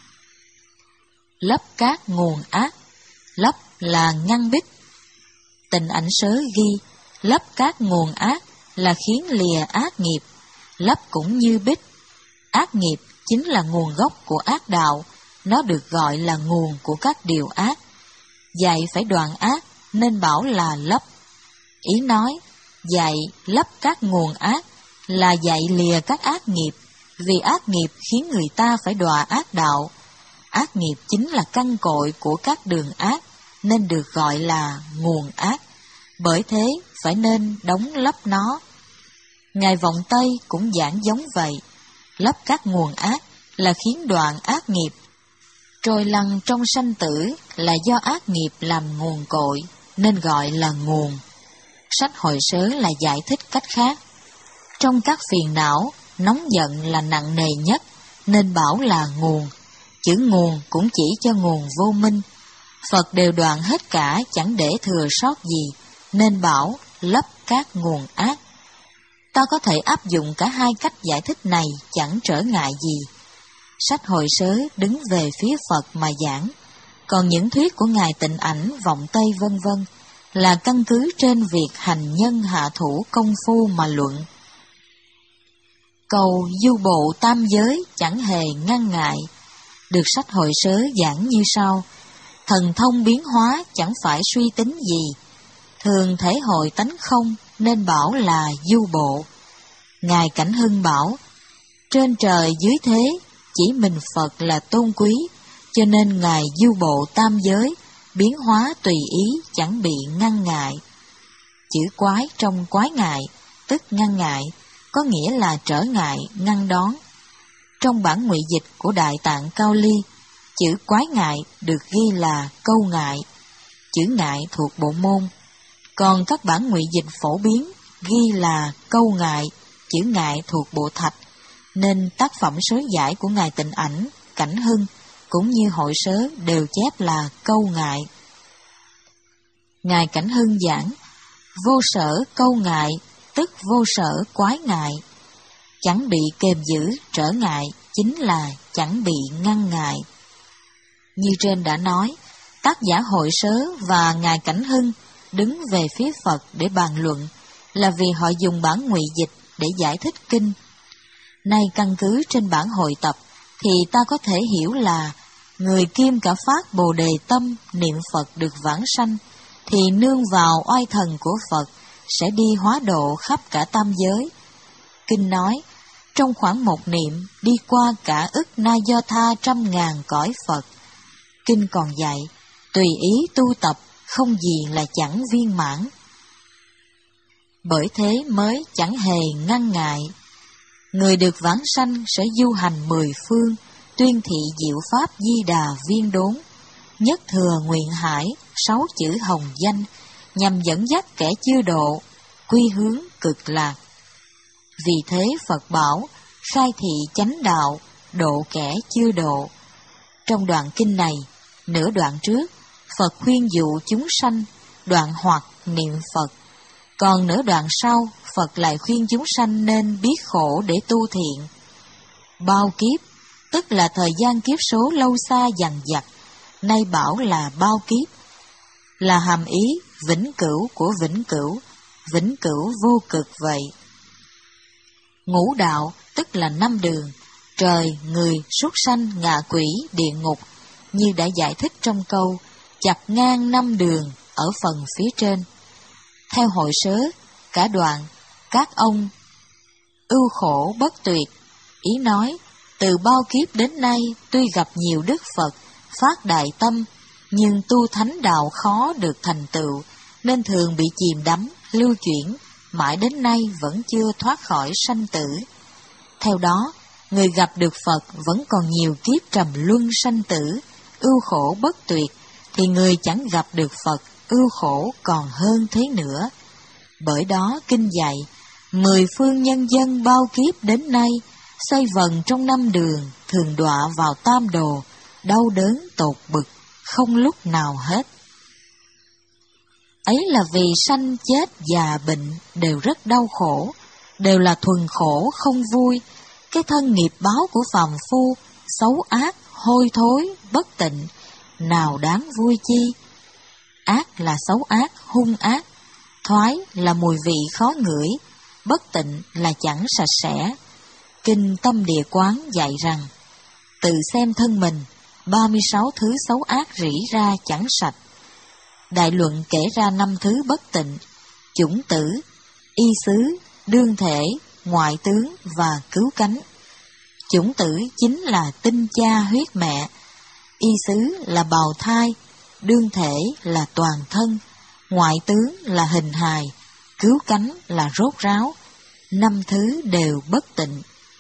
Speaker 1: Lấp các nguồn ác, lấp là ngăn bích. Tịnh Ảnh Sớ ghi, lấp các nguồn ác là khiến lìa ác nghiệp, lấp cũng như bích. Ác nghiệp chính là nguồn gốc của ác đạo, nó được gọi là nguồn của các điều ác. Dạy phải đoạn ác nên bảo là lấp. Ý nói, dạy lấp các nguồn ác là dạy lìa các ác nghiệp, vì ác nghiệp khiến người ta phải đọa ác đạo. Ác nghiệp chính là căn cội của các đường ác, nên được gọi là nguồn ác. Bởi thế, phải nên đóng lấp nó. Ngài Vọng Tây cũng giảng giống vậy. Lấp các nguồn ác là khiến đoạn ác nghiệp. Trôi lăn trong sanh tử là do ác nghiệp làm nguồn cội, nên gọi là nguồn. Sách Hội Sớ là giải thích cách khác. Trong các phiền não, nóng giận là nặng nề nhất, nên bảo là nguồn. Chữ nguồn cũng chỉ cho nguồn vô minh. Phật đều đoạn hết cả, chẳng để thừa sót gì, nên bảo lấp các nguồn ác. Ta có thể áp dụng cả hai cách giải thích này chẳng trở ngại gì. Sách Hội Sớ đứng về phía Phật mà giảng, còn những thuyết của Ngài Tịnh Ảnh, Vọng Tây vân vân là căn cứ trên việc hành nhân hạ thủ công phu mà luận. Câu du bộ tam giới chẳng hề ngăn ngại, được sách Hội Sớ giảng như sau: thần thông biến hóa chẳng phải suy tính gì, thường thể hội tánh không nên bảo là du bộ. Ngài Cảnh Hưng bảo, trên trời dưới thế chỉ mình Phật là tôn quý, cho nên Ngài du bộ tam giới, biến hóa tùy ý chẳng bị ngăn ngại. Chữ quái trong quái ngại, tức ngăn ngại, có nghĩa là trở ngại, ngăn đón. Trong bản ngụy dịch của Đại Tạng Cao Ly, chữ quái ngại được ghi là câu ngại, chữ ngại thuộc bộ môn. Còn các bản ngụy dịch phổ biến ghi là câu ngại, chữ ngại thuộc bộ thạch, nên tác phẩm sớ giải của Ngài Tịnh Ảnh, Cảnh Hưng cũng như Hội Sớ đều chép là câu ngại. Ngài Cảnh Hưng giảng, vô sở câu ngại, tức vô sở quái ngại. Chẳng bị kềm giữ, trở ngại, chính là chẳng bị ngăn ngại. Như trên đã nói, tác giả Hội Sớ và Ngài Cảnh Hưng đứng về phía Phật để bàn luận, là vì họ dùng bản ngụy dịch để giải thích kinh. Nay căn cứ trên bản hội tập, thì ta có thể hiểu là người kim cả phát Bồ Đề tâm niệm Phật được vãng sanh, thì nương vào oai thần của Phật sẽ đi hóa độ khắp cả tam giới. Kinh nói, trong khoảng một niệm đi qua cả ức na do tha trăm ngàn cõi Phật. Kinh còn dạy, tùy ý tu tập, không gì là chẳng viên mãn. Bởi thế mới chẳng hề ngăn ngại. Người được vãng sanh sẽ du hành mười phương, tuyên thị diệu pháp di đà viên đốn, nhất thừa nguyện hải, sáu chữ hồng danh, nhằm dẫn dắt kẻ chưa độ, quy hướng cực lạc. Vì thế Phật bảo, khai thị chánh đạo, độ kẻ chưa độ. Trong đoạn kinh này, nửa đoạn trước, Phật khuyên dụ chúng sanh, đoạn hoặc niệm Phật. Còn nửa đoạn sau, Phật lại khuyên chúng sanh nên biết khổ để tu thiện. Bao kiếp, tức là thời gian kiếp số lâu xa dằng dặc, nay bảo là bao kiếp, là hàm ý vĩnh cửu của vĩnh cửu, vĩnh cửu vô cực vậy. Ngũ đạo, tức là năm đường, trời, người, súc sanh, ngạ quỷ, địa ngục, như đã giải thích trong câu, chặt ngang năm đường ở phần phía trên. Theo Hội Sớ, cả đoạn, các ông ưu khổ bất tuyệt, ý nói, từ bao kiếp đến nay tuy gặp nhiều đức Phật, phát đại tâm, nhưng tu thánh đạo khó được thành tựu, nên thường bị chìm đắm, lưu chuyển, mãi đến nay vẫn chưa thoát khỏi sanh tử. Theo đó, người gặp được Phật vẫn còn nhiều kiếp trầm luân sanh tử, ưu khổ bất tuyệt, thì người chẳng gặp được Phật, ưu khổ còn hơn thế nữa. Bởi đó kinh dạy, mười phương nhân dân bao kiếp đến nay, xoay vần trong năm đường, thường đọa vào tam đồ, đau đớn tột bực, không lúc nào hết. Ấy là vì sanh chết già bệnh đều rất đau khổ, đều là thuần khổ không vui. Cái thân nghiệp báo của phàm phu, xấu ác, hôi thối, bất tịnh, nào đáng vui chi. Ác là xấu ác, hung ác, thoái là mùi vị khó ngửi, bất tịnh là chẳng sạch sẽ. Kinh Tâm Địa Quán dạy rằng, tự xem thân mình, ba mươi sáu thứ xấu ác rỉ ra chẳng sạch. Đại luận kể ra năm thứ bất tịnh: chủng tử, y xứ, đương thể, ngoại tướng và cứu cánh. Chủng tử chính là tinh cha huyết mẹ, y xứ là bào thai, đương thể là toàn thân, ngoại tướng là hình hài, cứu cánh là rốt ráo. Năm thứ đều bất tịnh.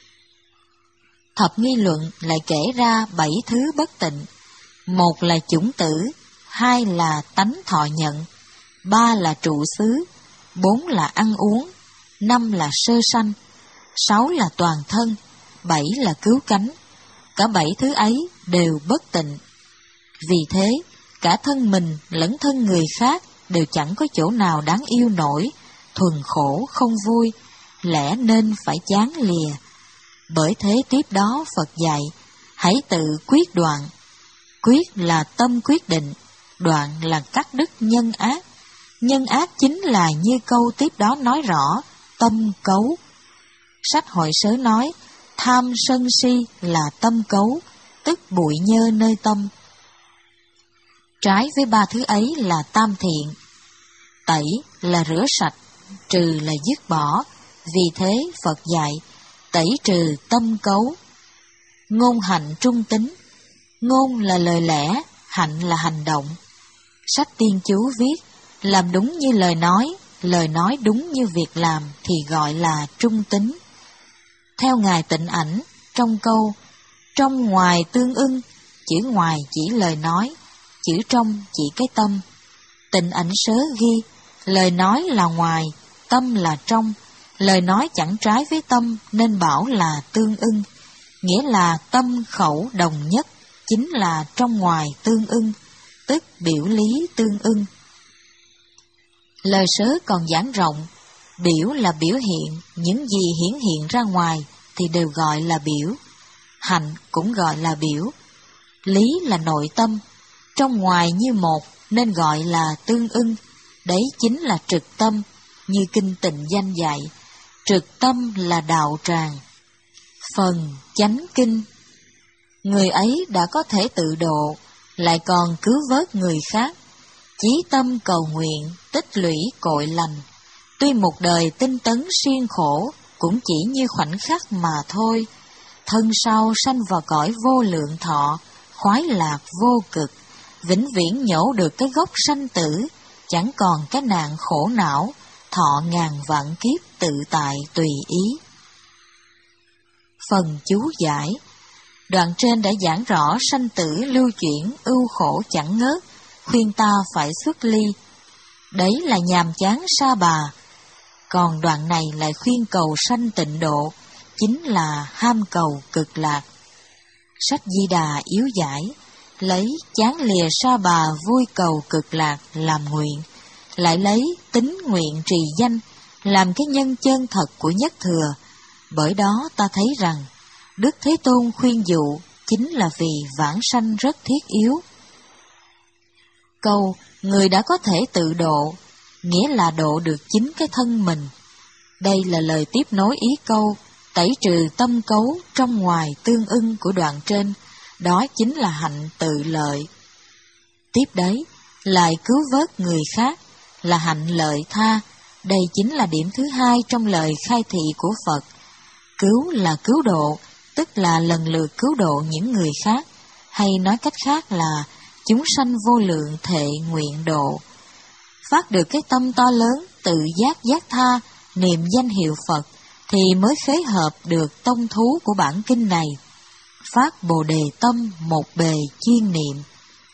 Speaker 1: Thập nghi luận lại kể ra bảy thứ bất tịnh: một là chủng tử, hai là tánh thọ nhận, ba là trụ xứ, bốn là ăn uống, năm là sơ sanh, sáu là toàn thân, bảy là cứu cánh. Cả bảy thứ ấy đều bất tịnh. Vì thế, cả thân mình lẫn thân người khác đều chẳng có chỗ nào đáng yêu nổi, thuần khổ không vui, lẽ nên phải chán lìa. Bởi thế tiếp đó Phật dạy, hãy tự quyết đoạn. Quyết là tâm quyết định, đoạn là cắt đứt nhân ác. Nhân ác chính là như câu tiếp đó nói rõ, tâm cấu. Sách Hội Sớ nói, tham sân si là tâm cấu, tức bụi nhơ nơi tâm. Trái với ba thứ ấy là tam thiện. Tẩy là rửa sạch, trừ là dứt bỏ. Vì thế Phật dạy, tẩy trừ tâm cấu. Ngôn hạnh trung tính. Ngôn là lời lẽ, hạnh là hành động. Sách Tiên Chú viết, làm đúng như lời nói, lời nói đúng như việc làm thì gọi là trung tính. Theo Ngài Tịnh Ảnh, trong câu trong ngoài tương ưng, chữ ngoài chỉ lời nói, chữ trong chỉ cái tâm. Tịnh Ảnh Sớ ghi, lời nói là ngoài, tâm là trong. Lời nói chẳng trái với tâm nên bảo là tương ưng, nghĩa là tâm khẩu đồng nhất, chính là trong ngoài tương ưng, tức biểu lý tương ưng. Lời sớ còn giảng rộng, biểu là biểu hiện, những gì hiển hiện ra ngoài thì đều gọi là biểu. Hạnh cũng gọi là biểu. Lý là nội tâm, trong ngoài như một nên gọi là tương ưng, đấy chính là trực tâm, như Kinh Tịnh Danh dạy, trực tâm là đạo tràng. Phần chánh kinh. Người ấy đã có thể tự độ, lại còn cứu vớt người khác, chí tâm cầu nguyện, tích lũy cội lành. Tuy một đời tinh tấn siêng khổ, cũng chỉ như khoảnh khắc mà thôi. Thân sau sanh vào cõi vô lượng thọ, khoái lạc vô cực, vĩnh viễn nhổ được cái gốc sanh tử, chẳng còn cái nạn khổ não, thọ ngàn vạn kiếp tự tại tùy ý. Phần chú giải. Đoạn trên đã giảng rõ sanh tử lưu chuyển, ưu khổ chẳng ngớt, khuyên ta phải xuất ly. Đấy là nhàm chán sa bà. Còn đoạn này lại khuyên cầu sanh tịnh độ, chính là ham cầu cực lạc. Sách Di Đà yếu giải, lấy chán lìa sa bà vui cầu cực lạc làm nguyện, lại lấy tính nguyện trì danh làm cái nhân chân thật của nhất thừa. Bởi đó ta thấy rằng Đức Thế Tôn khuyên dụ chính là vì vãng sanh rất thiết yếu. Câu người đã có thể tự độ, nghĩa là độ được chính cái thân mình. Đây là lời tiếp nối ý câu tẩy trừ tâm cấu trong ngoài tương ưng của đoạn trên, đó chính là hạnh tự lợi. Tiếp đấy, lại cứu vớt người khác là hạnh lợi tha. Đây chính là điểm thứ hai trong lời khai thị của Phật. Cứu là cứu độ, tức là lần lượt cứu độ những người khác, hay nói cách khác là chúng sanh vô lượng thệ nguyện độ. Phát được cái tâm to lớn, tự giác giác tha, niệm danh hiệu Phật, thì mới khế hợp được tông thú của bản kinh này. Phát Bồ Đề tâm một bề chuyên niệm.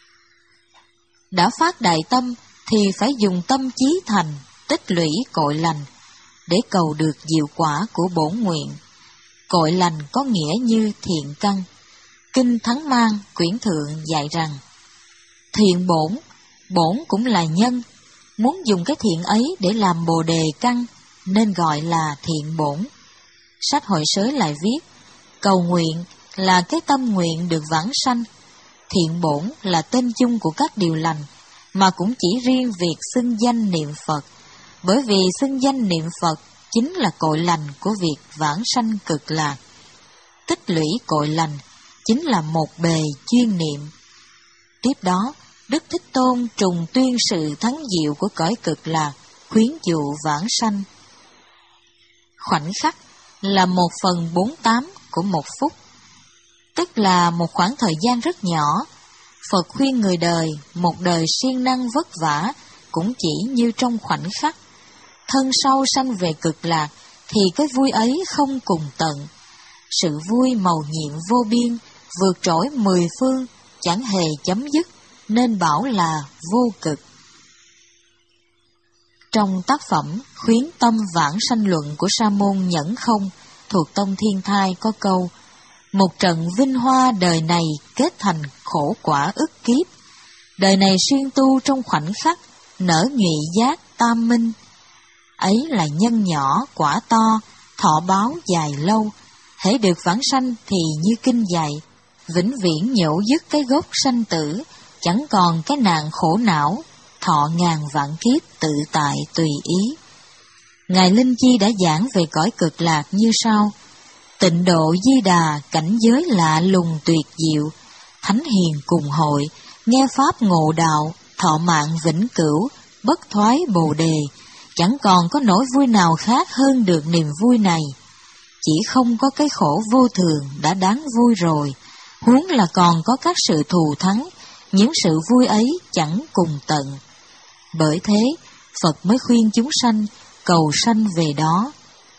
Speaker 1: Đã phát đại tâm thì phải dùng tâm chí thành, tích lũy cội lành, để cầu được diệu quả của bổn nguyện. Cội lành có nghĩa như thiện căn. Kinh Thắng Mang quyển thượng dạy rằng, thiện bổn, bổn cũng là nhân, muốn dùng cái thiện ấy để làm bồ đề căn, nên gọi là thiện bổn. Sách Hội Sớ lại viết, cầu nguyện là cái tâm nguyện được vãng sanh. Thiện bổn là tên chung của các điều lành, mà cũng chỉ riêng việc xưng danh niệm Phật, bởi vì xưng danh niệm Phật chính là cội lành của việc vãng sanh cực lạc. Tích lũy cội lành chính là một bề chuyên niệm. Tiếp đó, Đức Thích Tôn trùng tuyên sự thắng diệu của cõi cực lạc, khuyến dụ vãng sanh. Khoảnh khắc là một phần bốn tám của một phút, tức là một khoảng thời gian rất nhỏ. Phật khuyên người đời, một đời siêng năng vất vả cũng chỉ như trong khoảnh khắc. Thân sau sanh về cực lạc thì cái vui ấy không cùng tận. Sự vui màu nhiệm vô biên, vượt trội mười phương, chẳng hề chấm dứt, nên bảo là vô cực. Trong tác phẩm Khuyến Tâm Vãng Sanh Luận của Sa môn Nhẫn Không thuộc Tông Thiên Thai có câu: một trận vinh hoa đời này kết thành khổ quả ức kiếp. Đời này siêng tu trong khoảnh khắc, nở nhụy giác tam minh. Ấy là nhân nhỏ quả to, thọ báo dài lâu. Hễ được vãng sanh thì như kinh dạy, vĩnh viễn nhổ dứt cái gốc sanh tử, chẳng còn cái nạn khổ não, thọ ngàn vạn kiếp tự tại tùy ý. Ngài Linh Chi đã giảng về cõi cực lạc như sau: Tịnh độ Di Đà, cảnh giới lạ lùng tuyệt diệu, thánh hiền cùng hội, nghe pháp ngộ đạo, thọ mạng vĩnh cửu, bất thoái bồ đề, chẳng còn có nỗi vui nào khác hơn được niềm vui này. Chỉ không có cái khổ vô thường đã đáng vui rồi, huống là còn có các sự thù thắng, những sự vui ấy chẳng cùng tận. Bởi thế, Phật mới khuyên chúng sanh cầu sanh về đó.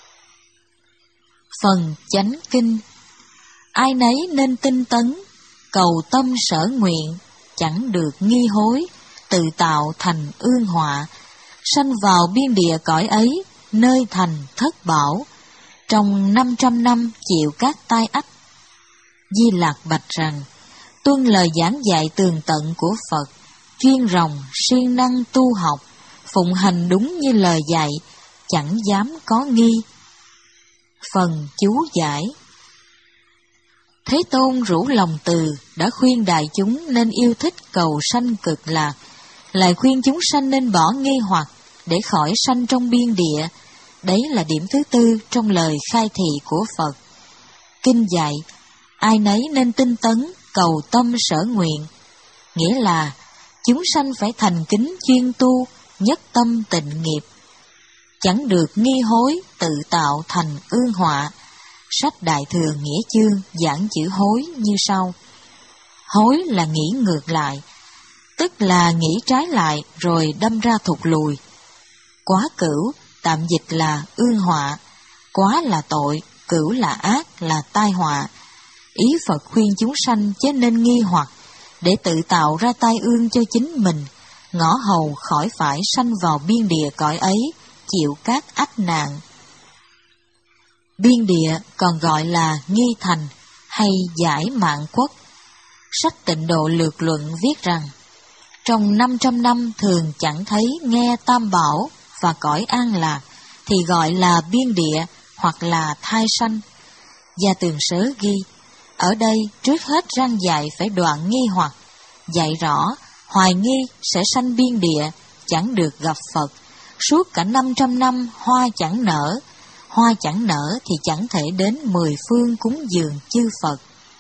Speaker 1: Phần Chánh Kinh: ai nấy nên tinh tấn, cầu tâm sở nguyện, chẳng được nghi hối, tự tạo thành ương họa, sanh vào biên địa cõi ấy, nơi thành thất bảo, trong năm trăm năm chịu các tai ách. Di Lạc bạch rằng: tuân lời giảng dạy tường tận của Phật, chuyên ròng siêng năng tu học, phụng hành đúng như lời dạy, chẳng dám có nghi. Phần chú giải: Thế Tôn rủ lòng từ đã khuyên đại chúng nên yêu thích cầu sanh cực lạc, lại khuyên chúng sanh nên bỏ nghi hoặc để khỏi sanh trong biên địa. Đấy là điểm thứ tư trong lời khai thị của Phật. Kinh dạy ai nấy nên tinh tấn, cầu tâm sở nguyện, nghĩa là chúng sanh phải thành kính chuyên tu, nhất tâm tịnh nghiệp, chẳng được nghi hối, tự tạo thành ương họa. Sách Đại Thừa Nghĩa Chương giảng chữ hối như sau: hối là nghĩ ngược lại, tức là nghĩ trái lại rồi đâm ra thụt lùi. Quá cửu tạm dịch là ương họa, quá là tội, cửu là ác, là tai họa. Ý Phật khuyên chúng sanh chớ nên nghi hoặc để tự tạo ra tai ương cho chính mình, ngõ hầu khỏi phải sanh vào biên địa cõi ấy, chịu các ách nạn. Biên địa còn gọi là nghi thành hay giải mạng quốc. Sách Tịnh Độ Lược Luận viết rằng: trong năm trăm năm thường chẳng thấy nghe tam bảo và cõi an lạc thì gọi là biên địa hoặc là thai sanh. Gia Tường Sớ ghi: ở đây trước hết răng dạy phải đoạn nghi hoặc, dạy rõ hoài nghi sẽ sanh biên địa, chẳng được gặp Phật. Suốt cả năm trăm năm hoa chẳng nở, hoa chẳng nở thì chẳng thể đến mười phương cúng dường chư Phật.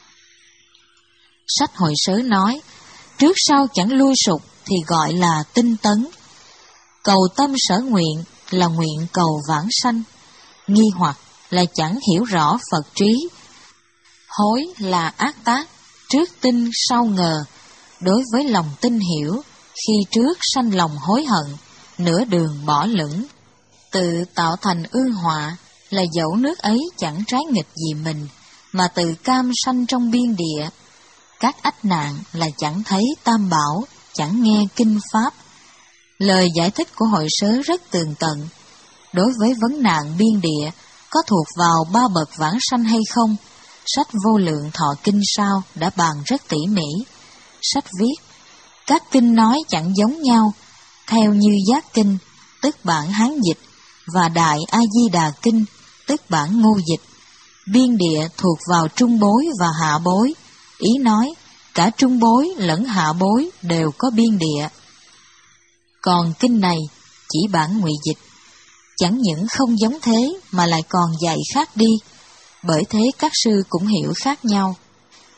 Speaker 1: Sách Hội Sớ nói: trước sau chẳng lui sụp thì gọi là tinh tấn. Cầu tâm sở nguyện là nguyện cầu vãng sanh. Nghi hoặc là chẳng hiểu rõ Phật trí. Hối là ác tác, trước tin sau ngờ. Đối với lòng tin hiểu, khi trước sanh lòng hối hận, nửa đường bỏ lửng. Tự tạo thành ương họa là dẫu nước ấy chẳng trái nghịch gì mình, mà tự cam sanh trong biên địa. Các ách nạn là chẳng thấy tam bảo, chẳng nghe kinh pháp. Lời giải thích của Hội Sớ rất tường tận. Đối với vấn nạn biên địa, có thuộc vào ba bậc vãng sanh hay không, sách Vô Lượng Thọ Kinh sau đã bàn rất tỉ mỉ. Sách viết: các kinh nói chẳng giống nhau, theo như Giác Kinh, tức bản Hán dịch, và Đại A-di-đà Kinh, tức bản Ngô dịch. Biên địa thuộc vào trung bối và hạ bối, ý nói cả trung bối lẫn hạ bối đều có biên địa. Còn kinh này chỉ bản ngụy dịch, chẳng những không giống thế mà lại còn dạy khác đi, bởi thế các sư cũng hiểu khác nhau.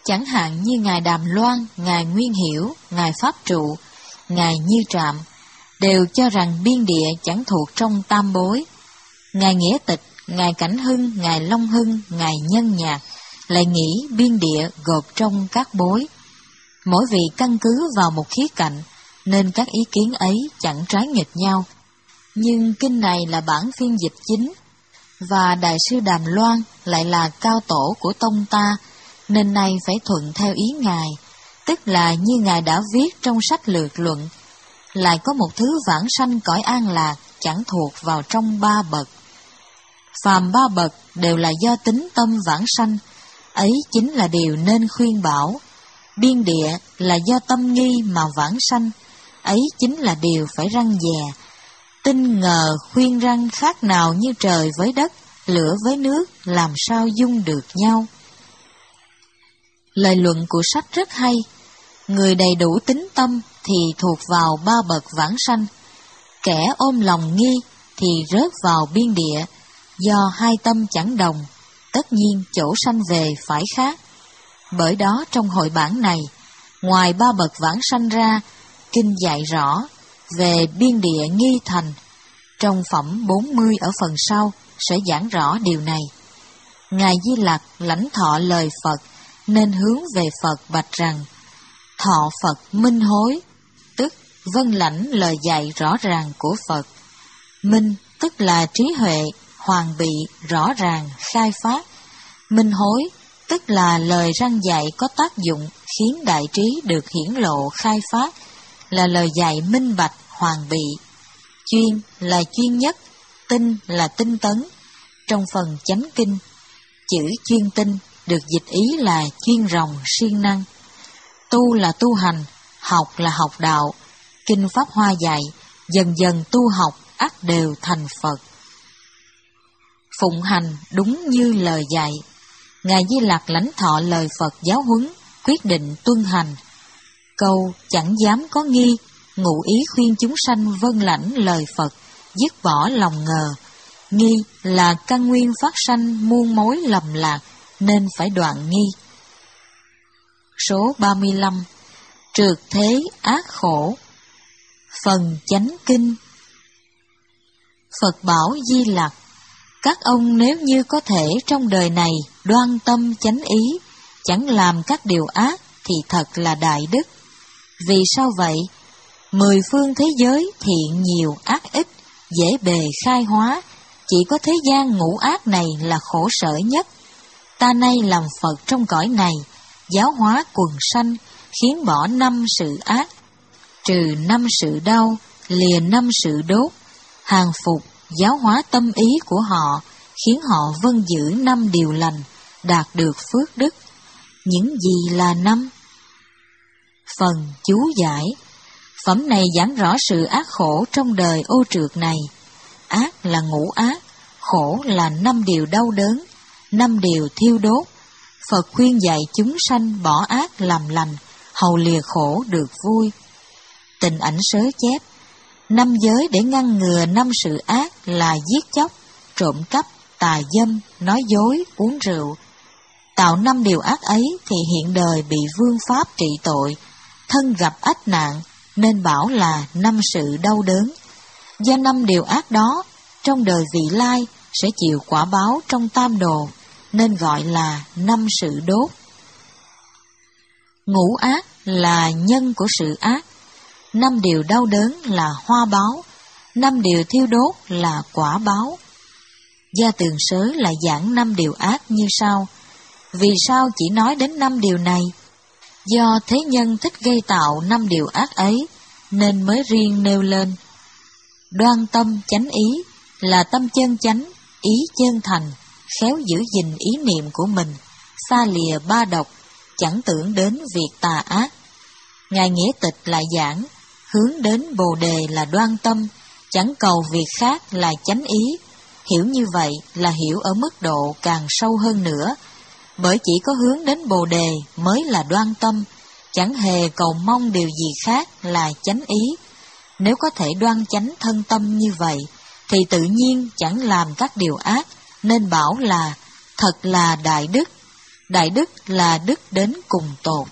Speaker 1: Chẳng hạn như Ngài Đàm Loan, Ngài Nguyên Hiểu, Ngài Pháp Trụ, Ngài Như Trạm, đều cho rằng biên địa chẳng thuộc trong tam bối. Ngài Nghĩa Tịch, Ngài Cảnh Hưng, Ngài Long Hưng, Ngài Nhân Nhạc lại nghĩ biên địa gộp trong các bối. Mỗi vị căn cứ vào một khía cạnh, nên các ý kiến ấy chẳng trái nghịch nhau. Nhưng kinh này là bản phiên dịch chính, và Đại sư Đàm Loan lại là cao tổ của tông ta, nên nay phải thuận theo ý Ngài, tức là như Ngài đã viết trong sách lược luận, lại có một thứ vãng sanh cõi an lạc chẳng thuộc vào trong ba bậc. Phàm ba bậc đều là do tính tâm vãng sanh, ấy chính là điều nên khuyên bảo. Biên địa là do tâm nghi mà vãng sanh, ấy chính là điều phải răn dè. Tinh ngờ khuyên răn khác nào như trời với đất, lửa với nước, làm sao dung được nhau. Lời luận của sách rất hay. Người đầy đủ tính tâm thì thuộc vào ba bậc vãng sanh, kẻ ôm lòng nghi thì rớt vào biên địa, do hai tâm chẳng đồng, tất nhiên chỗ sanh về phải khác. Bởi đó trong hội bản này, ngoài ba bậc vãng sanh ra, kinh dạy rõ về biên địa nghi thành. Trong phẩm bốn mươi ở phần sau sẽ giảng rõ điều này. Ngài Di Lặc lãnh thọ lời Phật, nên hướng về Phật bạch rằng: thọ Phật minh hối, tức vâng lãnh lời dạy rõ ràng của Phật. Minh tức là trí huệ, hoàn bị, rõ ràng, khai phát. Minh hối tức là lời răn dạy có tác dụng khiến đại trí được hiển lộ khai phát, là lời dạy minh bạch, hoàn bị. Chuyên là chuyên nhất, tinh là tinh tấn. Trong phần chánh kinh, chữ chuyên tinh được dịch ý là chuyên ròng siêng năng. Tu là tu hành, học là học đạo. Kinh Pháp Hoa dạy, dần dần tu học ắt đều thành Phật. Phụng hành đúng như lời dạy. Ngài Di Lặc lãnh thọ lời Phật giáo huấn, quyết định tuân hành. Câu chẳng dám có nghi, ngụ ý khuyên chúng sanh vâng lãnh lời Phật, dứt bỏ lòng ngờ. Nghi là căn nguyên phát sanh muôn mối lầm lạc, nên phải đoạn nghi. Số ba mươi lăm. Trượt thế ác khổ. Phần chánh kinh. Phật bảo Di Lặc: các ông nếu như có thể trong đời này đoan tâm chánh ý, chẳng làm các điều ác, thì thật là đại đức. Vì sao vậy? Mười phương thế giới thiện nhiều ác ít, dễ bề khai hóa, chỉ có thế gian ngũ ác này là khổ sở nhất. Ta nay làm Phật trong cõi này, giáo hóa quần sanh, khiến bỏ năm sự ác, trừ năm sự đau, lìa năm sự đốt, hàng phục, giáo hóa tâm ý của họ, khiến họ vâng giữ năm điều lành, đạt được phước đức. Những gì là năm? Phần chú giải. Phẩm này giảng rõ sự ác khổ trong đời ô trượt này. Ác là ngũ ác, khổ là năm điều đau đớn, năm điều thiêu đốt. Phật khuyên dạy chúng sanh bỏ ác làm lành, hầu lìa khổ được vui. Tình ảnh sớ chép: năm giới để ngăn ngừa năm sự ác là giết chóc, trộm cắp, tà dâm, nói dối, uống rượu. Tạo năm điều ác ấy thì hiện đời bị vương pháp trị tội, thân gặp ách nạn, nên bảo là năm sự đau đớn. Do năm điều ác đó, trong đời vị lai sẽ chịu quả báo trong tam đồ, nên gọi là năm sự đốt. Ngũ ác là nhân của sự ác, năm điều đau đớn là hoa báo, năm điều thiêu đốt là quả báo. Gia Tường Sớ lại giảng năm điều ác như sau. Vì sao chỉ nói đến năm điều này? Do thế nhân thích gây tạo năm điều ác ấy, nên mới riêng nêu lên. Đoan tâm chánh ý là tâm chân chánh, ý chân thành, khéo giữ gìn ý niệm của mình, xa lìa ba độc, chẳng tưởng đến việc tà ác. Ngài Nghĩa Tịch lại giảng, hướng đến Bồ Đề là đoan tâm, chẳng cầu việc khác là chánh ý. Hiểu như vậy là hiểu ở mức độ càng sâu hơn nữa, bởi chỉ có hướng đến Bồ Đề mới là đoan tâm, chẳng hề cầu mong điều gì khác là chánh ý. Nếu có thể đoan chánh thân tâm như vậy, thì tự nhiên chẳng làm các điều ác, nên bảo là thật là đại đức. đại đức là đức đến cùng tột.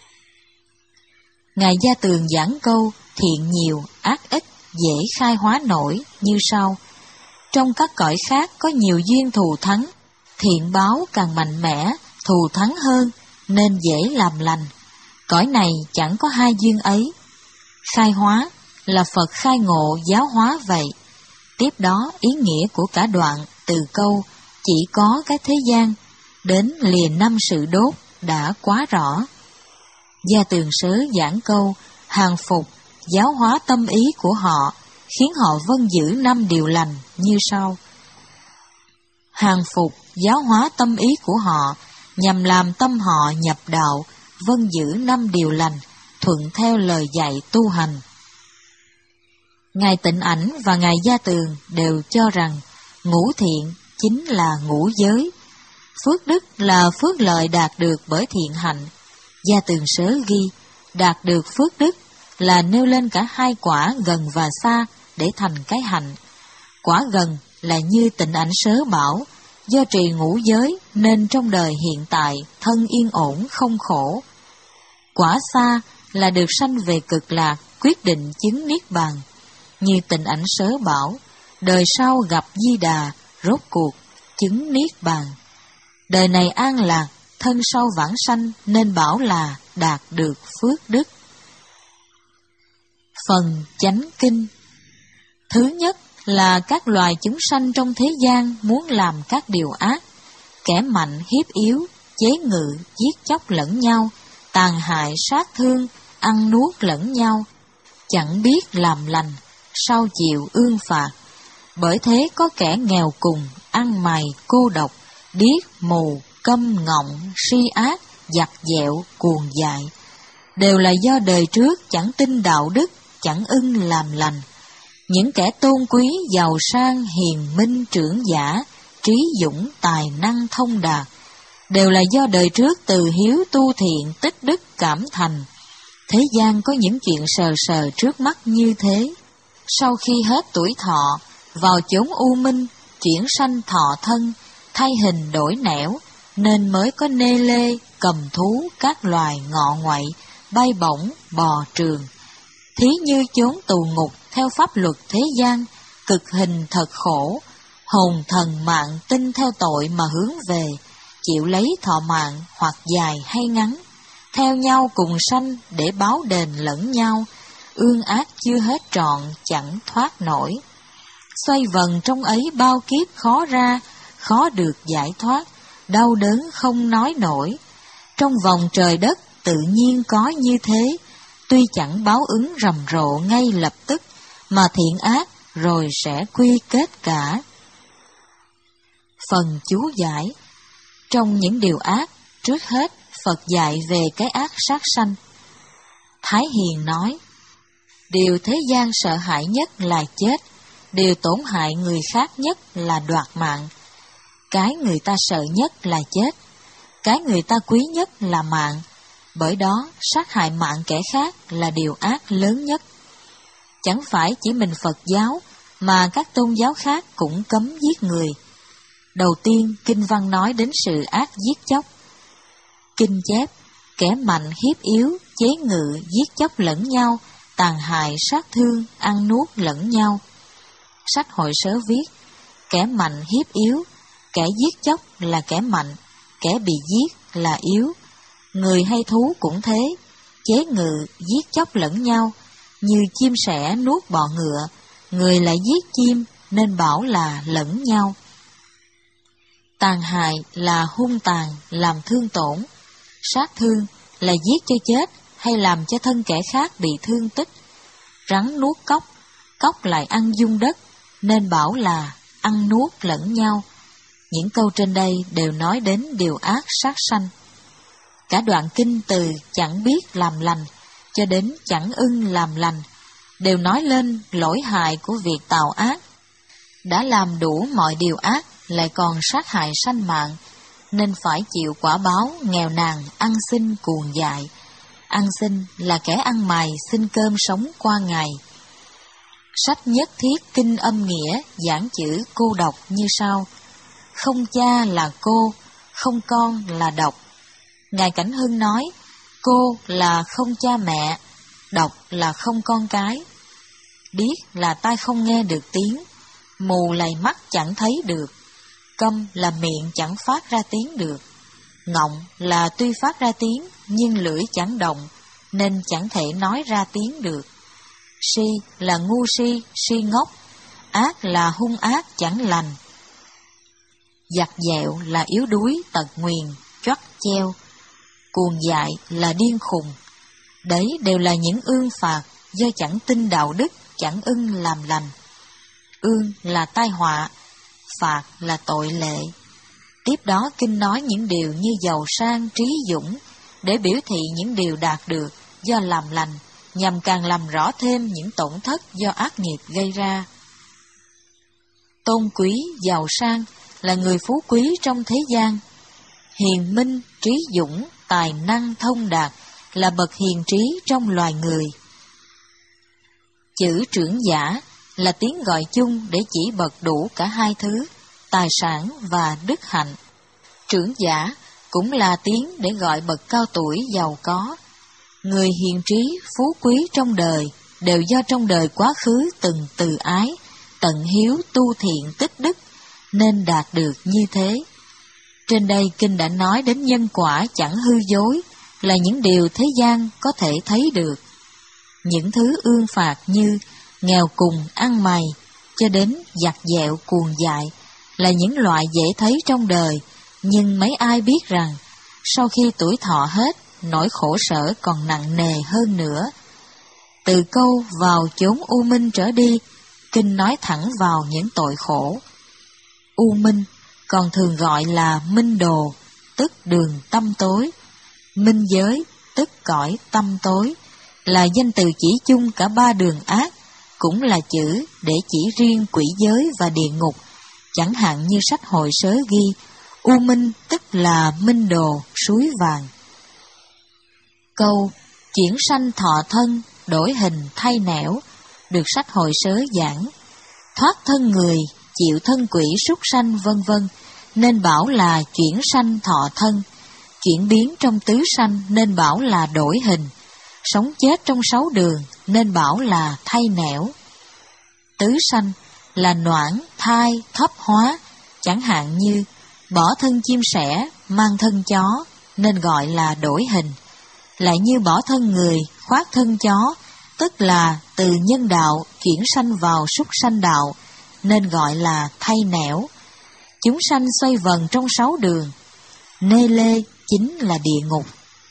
Speaker 1: Ngài Gia Tường giảng câu thiện nhiều, ác ít, dễ khai hóa nổi như sau. Trong các cõi khác có nhiều duyên thù thắng, thiện báo càng mạnh mẽ, thù thắng hơn, nên dễ làm lành. Cõi này chẳng có hai duyên ấy. Khai hóa là Phật khai ngộ giáo hóa vậy. Tiếp đó ý nghĩa của cả đoạn từ câu chỉ có cái thế gian đến lìa năm sự đốt đã quá rõ. Gia Tường Sớ giảng câu hàng phục giáo hóa tâm ý của họ, khiến họ vâng giữ năm điều lành như sau. Hàng phục giáo hóa tâm ý của họ nhằm làm tâm họ nhập đạo, vâng giữ năm điều lành, thuận theo lời dạy tu hành. Ngài Tịnh Ảnh và Ngài Gia Tường đều cho rằng ngũ thiện chính là ngũ giới, phước đức là phước lợi đạt được bởi thiện hạnh. Gia Tường Sớ ghi đạt được phước đức là nêu lên cả hai quả gần và xa để thành cái hạnh. Quả gần là như Tịnh Ảnh Sớ bảo, do trì ngũ giới nên trong đời hiện tại thân yên ổn không khổ. Quả xa là được sanh về cực lạc, quyết định chứng niết bàn. Như Tịnh Ảnh Sớ bảo, đời sau gặp Di Đà, rốt cuộc chứng niết bàn. Đời này an lạc, thân sau vãng sanh nên bảo là đạt được phước đức. Phần chánh kinh. Thứ nhất là các loài chúng sanh trong thế gian muốn làm các điều ác, kẻ mạnh hiếp yếu, chế ngự, giết chóc lẫn nhau, tàn hại sát thương, ăn nuốt lẫn nhau, chẳng biết làm lành, sau chịu ương phạt. Bởi thế có kẻ nghèo cùng, ăn mày, cô độc, điếc, mù, câm ngọng, si ác, giặt dẹo, cuồng dại, đều là do đời trước chẳng tin đạo đức, chẳng ưng làm lành. Những kẻ tôn quý, giàu sang, hiền minh, trưởng giả, trí dũng, tài năng, thông đạt, đều là do đời trước từ hiếu tu thiện, tích đức cảm thành. Thế gian có những chuyện sờ sờ trước mắt như thế. Sau khi hết tuổi thọ, vào chốn u minh, chuyển sanh thọ thân, thay hình đổi nẻo, nên mới có nê lê, cầm thú, các loài ngọ ngoại, bay bổng, bò trường. Thí như chốn tù ngục theo pháp luật thế gian, cực hình thật khổ, hồn thần mạng tin theo tội mà hướng về, chịu lấy thọ mạng hoặc dài hay ngắn, theo nhau cùng sanh để báo đền lẫn nhau, ương ác chưa hết trọn chẳng thoát nổi. Xoay vần trong ấy bao kiếp khó ra, khó được giải thoát, đau đớn không nói nổi. Trong vòng trời đất tự nhiên có như thế, tuy chẳng báo ứng rầm rộ ngay lập tức, mà thiện ác rồi sẽ quy kết cả. Phần chú giải. Trong những điều ác, trước hết Phật dạy về cái ác sát sanh. Thái Hiền nói, điều thế gian sợ hãi nhất là chết, điều tổn hại người khác nhất là đoạt mạng. Cái người ta sợ nhất là chết, cái người ta quý nhất là mạng. Bởi đó, sát hại mạng kẻ khác là điều ác lớn nhất. Chẳng phải chỉ mình Phật giáo, mà các tôn giáo khác cũng cấm giết người. Đầu tiên, Kinh Văn nói đến sự ác giết chóc. Kinh chép, kẻ mạnh hiếp yếu, chế ngự, giết chóc lẫn nhau, tàn hại, sát thương, ăn nuốt lẫn nhau. Sách Hội Sớ viết, kẻ mạnh hiếp yếu, kẻ giết chóc là kẻ mạnh, kẻ bị giết là yếu. Người hay thú cũng thế, chế ngự, giết chóc lẫn nhau, như chim sẻ nuốt bọ ngựa, người lại giết chim nên bảo là lẫn nhau. Tàn hại là hung tàn, làm thương tổn. Sát thương là giết cho chết hay làm cho thân kẻ khác bị thương tích. Rắn nuốt cóc, cóc lại ăn dung đất, nên bảo là ăn nuốt lẫn nhau. Những câu trên đây đều nói đến điều ác sát sanh. Cả đoạn kinh từ chẳng biết làm lành cho đến chẳng ưng làm lành đều nói lên lỗi hại của việc tạo ác. Đã làm đủ mọi điều ác lại còn sát hại sanh mạng, nên phải chịu quả báo nghèo nàn, ăn xin cuồng dại. Ăn xin là kẻ ăn mày xin cơm sống qua ngày. Sách Nhất Thiết Kinh Âm Nghĩa giảng chữ cô độc như sau: không cha là cô, không con là độc, Ngài Cảnh Hưng nói, cô là không cha mẹ, độc là không con cái. Điếc là tai không nghe được tiếng, mù lầy mắt chẳng thấy được, câm là miệng chẳng phát ra tiếng được, ngọng là tuy phát ra tiếng nhưng lưỡi chẳng động nên chẳng thể nói ra tiếng được. Si là ngu si, si ngốc, ác là hung ác chẳng lành. Giặt dẹo là yếu đuối, tật nguyền, choắt treo, cuồng dại là điên khùng. Đấy đều là những ương phạt do chẳng tin đạo đức, chẳng ưng làm lành. Ương là tai họa, phạt là tội lệ. Tiếp đó kinh nói những điều như giàu sang, trí dũng, để biểu thị những điều đạt được do làm lành, nhằm càng làm rõ thêm những tổn thất do ác nghiệp gây ra. Tôn quý, giàu sang là người phú quý trong thế gian. Hiền minh, trí dũng, tài năng, thông đạt là bậc hiền trí trong loài người. Chữ trưởng giả là tiếng gọi chung để chỉ bậc đủ cả hai thứ, tài sản và đức hạnh. Trưởng giả cũng là tiếng để gọi bậc cao tuổi giàu có. Người hiền trí, phú quý trong đời đều do trong đời quá khứ từng từ ái, tận hiếu, tu thiện, tích đức, nên đạt được như thế. Trên đây kinh đã nói đến nhân quả chẳng hư dối, là những điều thế gian có thể thấy được. Những thứ ương phạt như nghèo cùng, ăn mày, cho đến giặt dẹo, cuồng dại, là những loại dễ thấy trong đời, nhưng mấy ai biết rằng, sau khi tuổi thọ hết, nỗi khổ sở còn nặng nề hơn nữa. Từ câu vào chốn u minh trở đi, kinh nói thẳng vào những tội khổ. U minh còn thường gọi là minh đồ, tức đường tăm tối. Minh giới, tức cõi tăm tối, là danh từ chỉ chung cả ba đường ác, cũng là chữ để chỉ riêng quỷ giới và địa ngục. Chẳng hạn như sách Hội Sớ ghi, u minh tức là minh đồ, suối vàng. Câu chuyển sanh thọ thân, đổi hình thay nẻo, được sách Hội Sớ giảng. Thoát thân người, chịu thân quỷ súc sanh vân vân, nên bảo là chuyển sanh thọ thân. Chuyển biến trong tứ sanh nên bảo là đổi hình. Sống chết trong sáu đường nên bảo là thay nẻo. Tứ sanh là noãn, thai, thấp hóa, chẳng hạn như bỏ thân chim sẻ, mang thân chó, nên gọi là đổi hình. Lại như bỏ thân người, khoác thân chó, tức là từ nhân đạo chuyển sanh vào súc sanh đạo, nên gọi là thay nẻo. Chúng sanh xoay vần trong sáu đường, nê lê chính là địa ngục.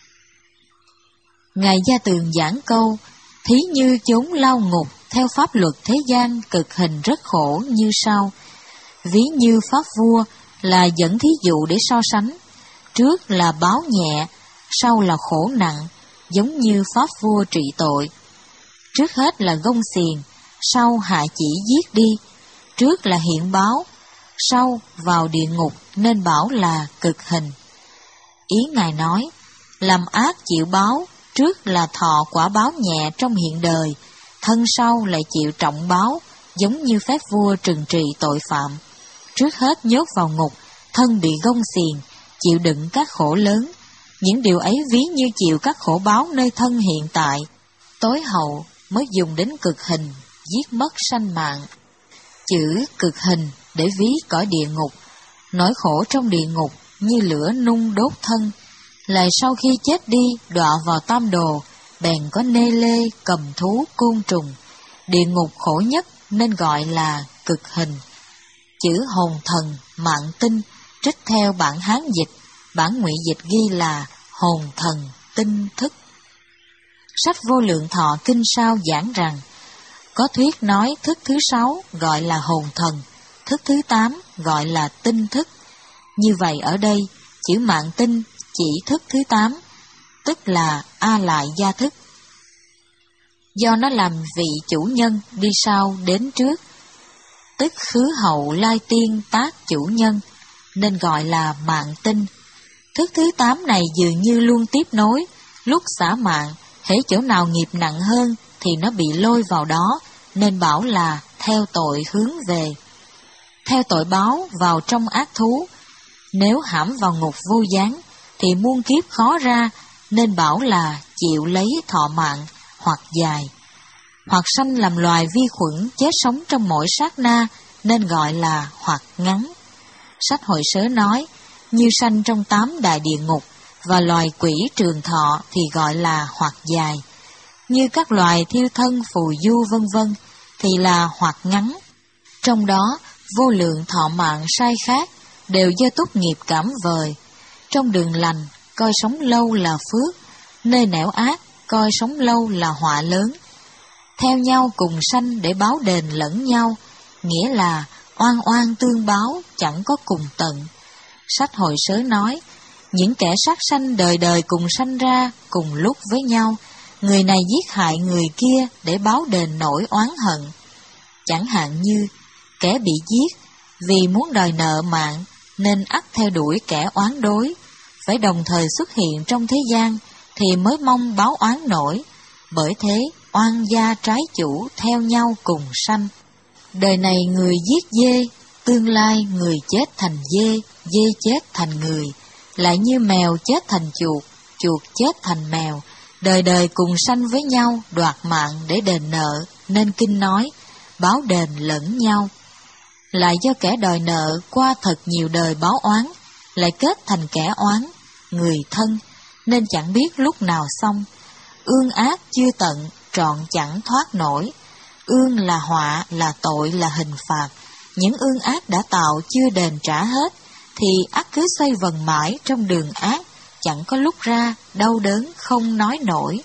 Speaker 1: Ngài Gia Tường giảng câu, thí như chốn lao ngục, theo pháp luật thế gian cực hình rất khổ như sau. Ví như pháp vua là dẫn thí dụ để so sánh, trước là báo nhẹ, sau là khổ nặng, giống như pháp vua trị tội. Trước hết là gông xiềng, sau hạ chỉ giết đi, trước là hiện báo, sau vào địa ngục nên bảo là cực hình. Ý Ngài nói, làm ác chịu báo, trước là thọ quả báo nhẹ trong hiện đời, thân sau lại chịu trọng báo, giống như phép vua trừng trị tội phạm. Trước hết nhốt vào ngục, thân bị gông xiềng, chịu đựng các khổ lớn. Những điều ấy ví như chịu các khổ báo nơi thân hiện tại. Tối hậu mới dùng đến cực hình, giết mất sanh mạng. Chữ cực hình để ví cõi địa ngục. Nỗi khổ trong địa ngục như lửa nung đốt thân, lại sau khi chết đi đọa vào tam đồ, bèn có nê lê, cầm thú, côn trùng. Địa ngục khổ nhất nên gọi là cực hình. Chữ hồn thần, mạng tinh, trích theo bản Hán dịch, bản Ngụy dịch ghi là hồn thần tinh thức. Sách Vô Lượng Thọ kinh sao giảng rằng, có thuyết nói thức thứ sáu gọi là hồn thần, thức thứ tám gọi là tinh thức. Như vậy ở đây, chữ mạng tinh chỉ thức thứ tám, tức là A Lại Gia thức. Do nó làm vị chủ nhân đi sau đến trước, tức khứ hậu lai tiên tác chủ nhân, nên gọi là mạng tinh. Thức thứ tám này dường như luôn tiếp nối, lúc xả mạng, hễ chỗ nào nghiệp nặng hơn thì nó bị lôi vào đó, nên bảo là theo tội hướng về. Theo tội báo vào trong ác thú, nếu hãm vào ngục vô gián, thì muôn kiếp khó ra, nên bảo là chịu lấy thọ mạng hoặc dài. Hoặc sanh làm loài vi khuẩn chết sống trong mỗi sát na, nên gọi là hoặc ngắn. Sách Hội Sớ nói, như sanh trong tám đại địa ngục và loài quỷ trường thọ thì gọi là hoặc dài. Như các loài thiêu thân phù du vân vân thì là hoặc ngắn. Trong đó vô lượng thọ mạng sai khác đều do túc nghiệp cảm vời. Trong đường lành coi sống lâu là phước, nơi nẻo ác coi sống lâu là họa lớn. Theo nhau cùng sanh để báo đền lẫn nhau, nghĩa là oan oan tương báo chẳng có cùng tận. Sách Hội Sớ nói, những kẻ sát sanh đời đời cùng sanh ra cùng lúc với nhau, người này giết hại người kia để báo đền nỗi oán hận. Chẳng hạn như kẻ bị giết vì muốn đòi nợ mạng nên ắt theo đuổi kẻ oán đối, phải đồng thời xuất hiện trong thế gian thì mới mong báo oán nổi. Bởi thế oan gia trái chủ theo nhau cùng sanh. Đời này người giết dê, tương lai người chết thành dê, dê chết thành người, lại như mèo chết thành chuột, chuột chết thành mèo, đời đời cùng sanh với nhau đoạt mạng để đền nợ, nên kinh nói báo đền lẫn nhau. Lại do kẻ đòi nợ qua thật nhiều đời báo oán, lại kết thành kẻ oán, người thân, nên chẳng biết lúc nào xong. Ương ác chưa tận, trọn chẳng thoát nổi. Ương là họa, là tội, là hình phạt. Những ương ác đã tạo chưa đền trả hết, thì ác cứ xoay vần mãi trong đường ác, chẳng có lúc ra, đau đớn không nói nổi.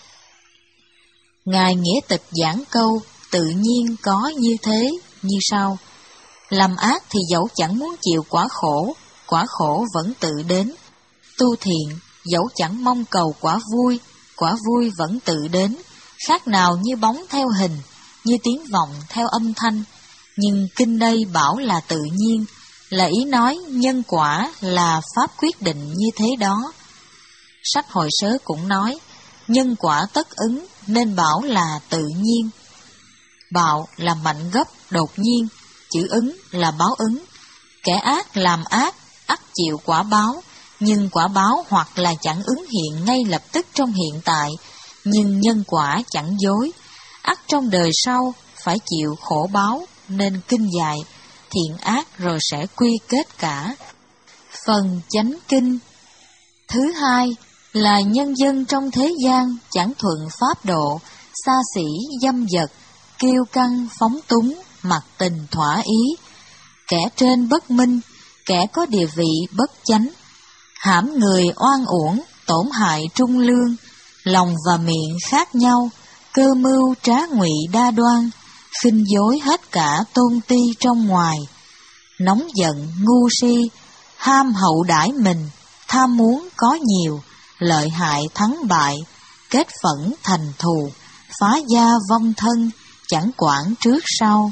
Speaker 1: Ngài Nghĩa Tịch giảng câu, tự nhiên có như thế, như sau. Làm ác thì dẫu chẳng muốn chịu quả khổ, quả khổ vẫn tự đến. Tu thiện, dẫu chẳng mong cầu quả vui, quả vui vẫn tự đến. Khác nào như bóng theo hình, như tiếng vọng theo âm thanh. Nhưng kinh đây bảo là tự nhiên, là ý nói nhân quả là pháp quyết định như thế đó. Sách Hội Sớ cũng nói, nhân quả tất ứng nên bảo là tự nhiên. Bạo là mạnh gấp, đột nhiên, chữ ứng là báo ứng. Kẻ ác làm ác, ắt chịu quả báo, nhưng quả báo hoặc là chẳng ứng hiện ngay lập tức trong hiện tại, nhưng nhân quả chẳng dối, ắt trong đời sau phải chịu khổ báo, nên kinh dạy, thiện ác rồi sẽ quy kết cả. Phần chánh kinh thứ hai là nhân dân trong thế gian chẳng thuận pháp độ, xa xỉ dâm dật, kiêu căng phóng túng, mặc tình thỏa ý, kẻ trên bất minh, kẻ có địa vị bất chánh, hãm người oan uổng, tổn hại trung lương, lòng và miệng khác nhau, cơ mưu trá ngụy đa đoan, khinh dối hết cả tôn ti trong ngoài, nóng giận ngu si, ham hậu đãi mình, tham muốn có nhiều, lợi hại thắng bại, kết phẫn thành thù, phá gia vong thân, chẳng quản trước sau.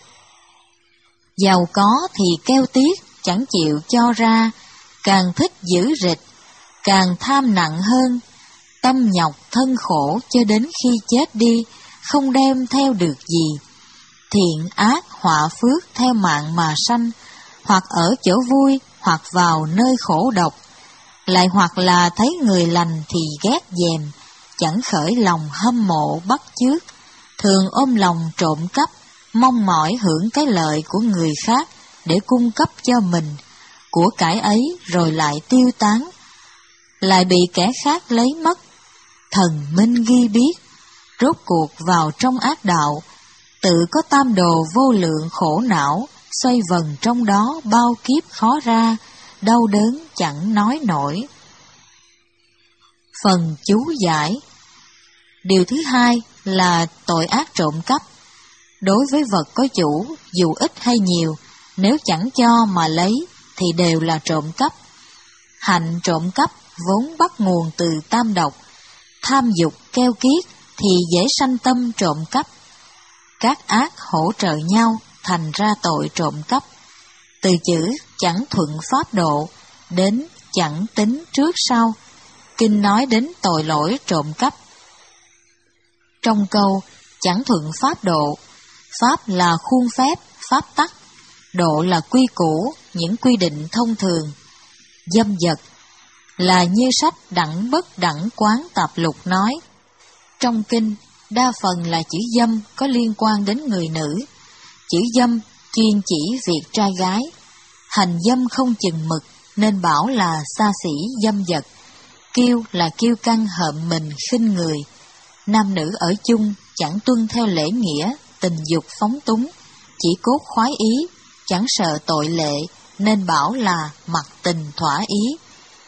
Speaker 1: Giàu có thì keo tiếc, chẳng chịu cho ra, càng thích giữ rịch, càng tham nặng hơn, tâm nhọc thân khổ cho đến khi chết đi, không đem theo được gì. Thiện ác họa phước theo mạng mà sanh, hoặc ở chỗ vui, hoặc vào nơi khổ độc, lại hoặc là thấy người lành thì ghét dèm, chẳng khởi lòng hâm mộ bắt chước, thường ôm lòng trộm cắp, mong mỏi hưởng cái lợi của người khác để cung cấp cho mình, của cải ấy rồi lại tiêu tán, lại bị kẻ khác lấy mất. Thần minh ghi biết, rốt cuộc vào trong ác đạo, tự có tam đồ vô lượng khổ não, xoay vần trong đó bao kiếp khó ra, đau đớn chẳng nói nổi. Phần chú giải. Điều thứ hai là tội ác trộm cắp. Đối với vật có chủ, dù ít hay nhiều, nếu chẳng cho mà lấy thì đều là trộm cắp. Hạnh trộm cắp vốn bắt nguồn từ tam độc, tham dục keo kiết thì dễ sanh tâm trộm cắp. Các ác hỗ trợ nhau thành ra tội trộm cắp. Từ chữ chẳng thuận pháp độ đến chẳng tính trước sau, kinh nói đến tội lỗi trộm cắp. Trong câu chẳng thuận pháp độ, pháp là khuôn phép, pháp tắc, độ là quy củ, những quy định thông thường. Dâm dật, là như sách Đẳng Bất Đẳng Quán Tạp Lục nói. Trong kinh, đa phần là chữ dâm có liên quan đến người nữ. Chữ dâm chuyên chỉ việc trai gái. Hành dâm không chừng mực nên bảo là xa xỉ dâm dật. Kiêu là kiêu căng hợm mình khinh người. Nam nữ ở chung chẳng tuân theo lễ nghĩa, tình dục phóng túng, chỉ cốt khoái ý, chẳng sợ tội lệ nên bảo là mặc tình thỏa ý.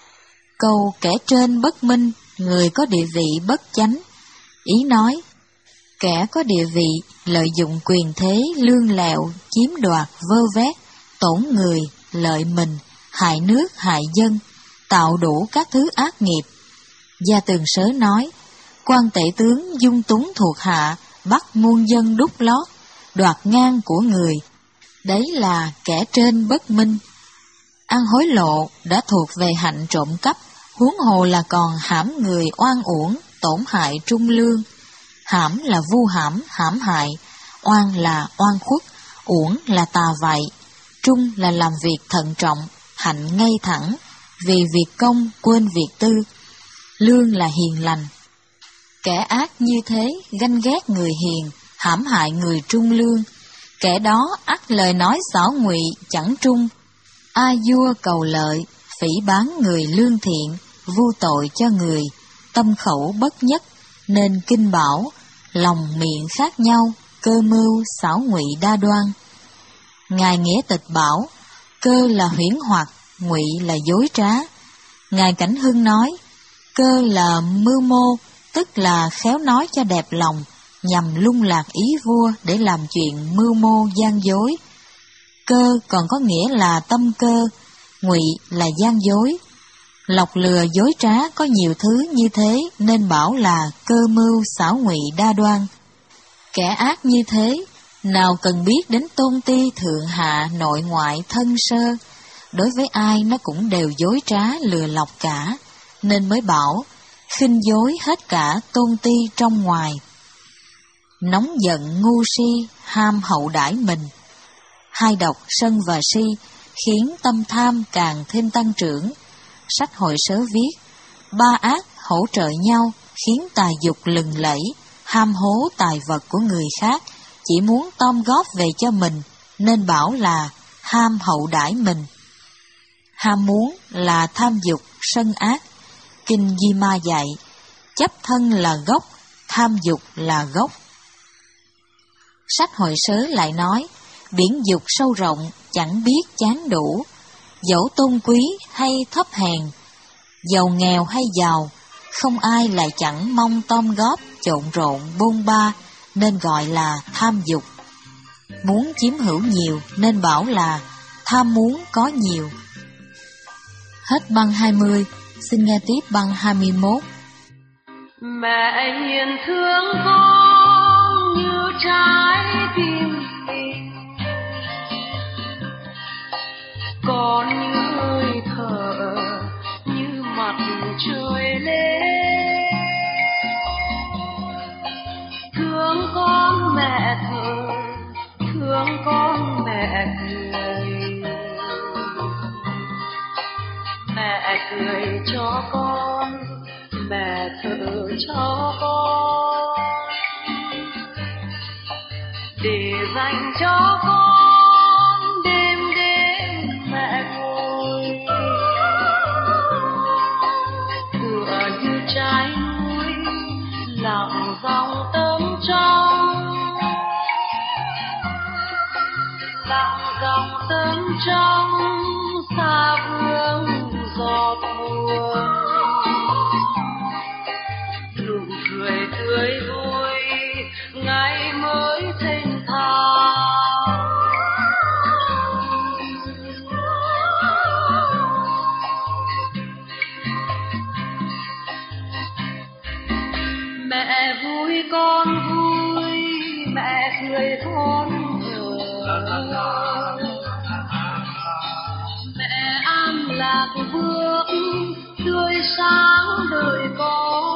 Speaker 1: Câu kẻ trên bất minh, người có địa vị bất chánh. Ý nói, kẻ có địa vị lợi dụng quyền thế lương lẹo, chiếm đoạt vơ vét, tổn người, lợi mình, hại nước hại dân, tạo đủ các thứ ác nghiệp. Gia Tường Sớ nói, quan tể tướng dung túng thuộc hạ, bắt muôn dân đúc lót, đoạt ngang của người. Đấy là kẻ trên bất minh. Ăn hối lộ đã thuộc về hạnh trộm cắp, huống hồ là còn hãm người oan uổng, tổn hại trung lương. Hãm là vu hãm, hãm hại, oan là oan khuất, uổng là tà vậy, trung là làm việc thận trọng, hạnh ngay thẳng, vì việc công quên việc tư, lương là hiền lành. Kẻ ác như thế ganh ghét người hiền, hãm hại người trung lương, kẻ đó ắt lời nói xảo ngụy chẳng trung. A vua cầu lợi, phỉ báng người lương thiện, vu tội cho người, tâm khẩu bất nhất, nên kinh bảo, lòng miệng khác nhau, cơ mưu xảo ngụy đa đoan. Ngài Nghĩa Tịch bảo, cơ là huyễn hoặc, ngụy là dối trá. Ngài Cảnh Hưng nói, cơ là mưu mô, tức là khéo nói cho đẹp lòng, nhằm lung lạc ý vua để làm chuyện mưu mô gian dối. Cơ còn có nghĩa là tâm cơ, ngụy là gian dối. Lọc lừa dối trá có nhiều thứ như thế nên bảo là cơ mưu xảo ngụy đa đoan. Kẻ ác như thế, nào cần biết đến tôn ti thượng hạ nội ngoại thân sơ, đối với ai nó cũng đều dối trá lừa lọc cả, nên mới bảo, khinh dối hết cả tôn ti trong ngoài. Nóng giận ngu si, ham hậu đãi mình. Hai độc sân và si khiến tâm tham càng thêm tăng trưởng. Sách Hội Sớ viết, ba ác hỗ trợ nhau khiến tài dục lừng lẫy, ham hố tài vật của người khác, chỉ muốn tom góp về cho mình, nên bảo là ham hậu đãi mình. Ham muốn là tham dục, sân ác. Kinh Di Ma dạy, chấp thân là gốc, tham dục là gốc. Sách Hội Sớ lại nói, biển dục sâu rộng, chẳng biết chán đủ, dẫu tôn quý hay thấp hèn, giàu nghèo hay giàu, không ai lại chẳng mong tom góp, trộn rộn, bôn ba, nên gọi là tham dục. Muốn chiếm hữu nhiều nên bảo là tham muốn có nhiều. Hết băng hai mươi, xin nghe tiếp băng hai mươi mốt.
Speaker 2: Mẹ hiền thương con như trái tim mình, con như hơi thở như mặt trời lên. Thương con mẹ thờ, thương con mẹ cười, mẹ cười cho con, mẹ thở cho con, để dành cho con đêm đêm mẹ ngồi, tựa như trái núi lặng dòng tâm trong, lặng dòng tâm trong xa vương giọt buồn. Nụ cười tươi vui ngày mới thênh thang, mẹ vui con vui, mẹ cười con cười, mẹ an lạc bước tươi sáng đời con.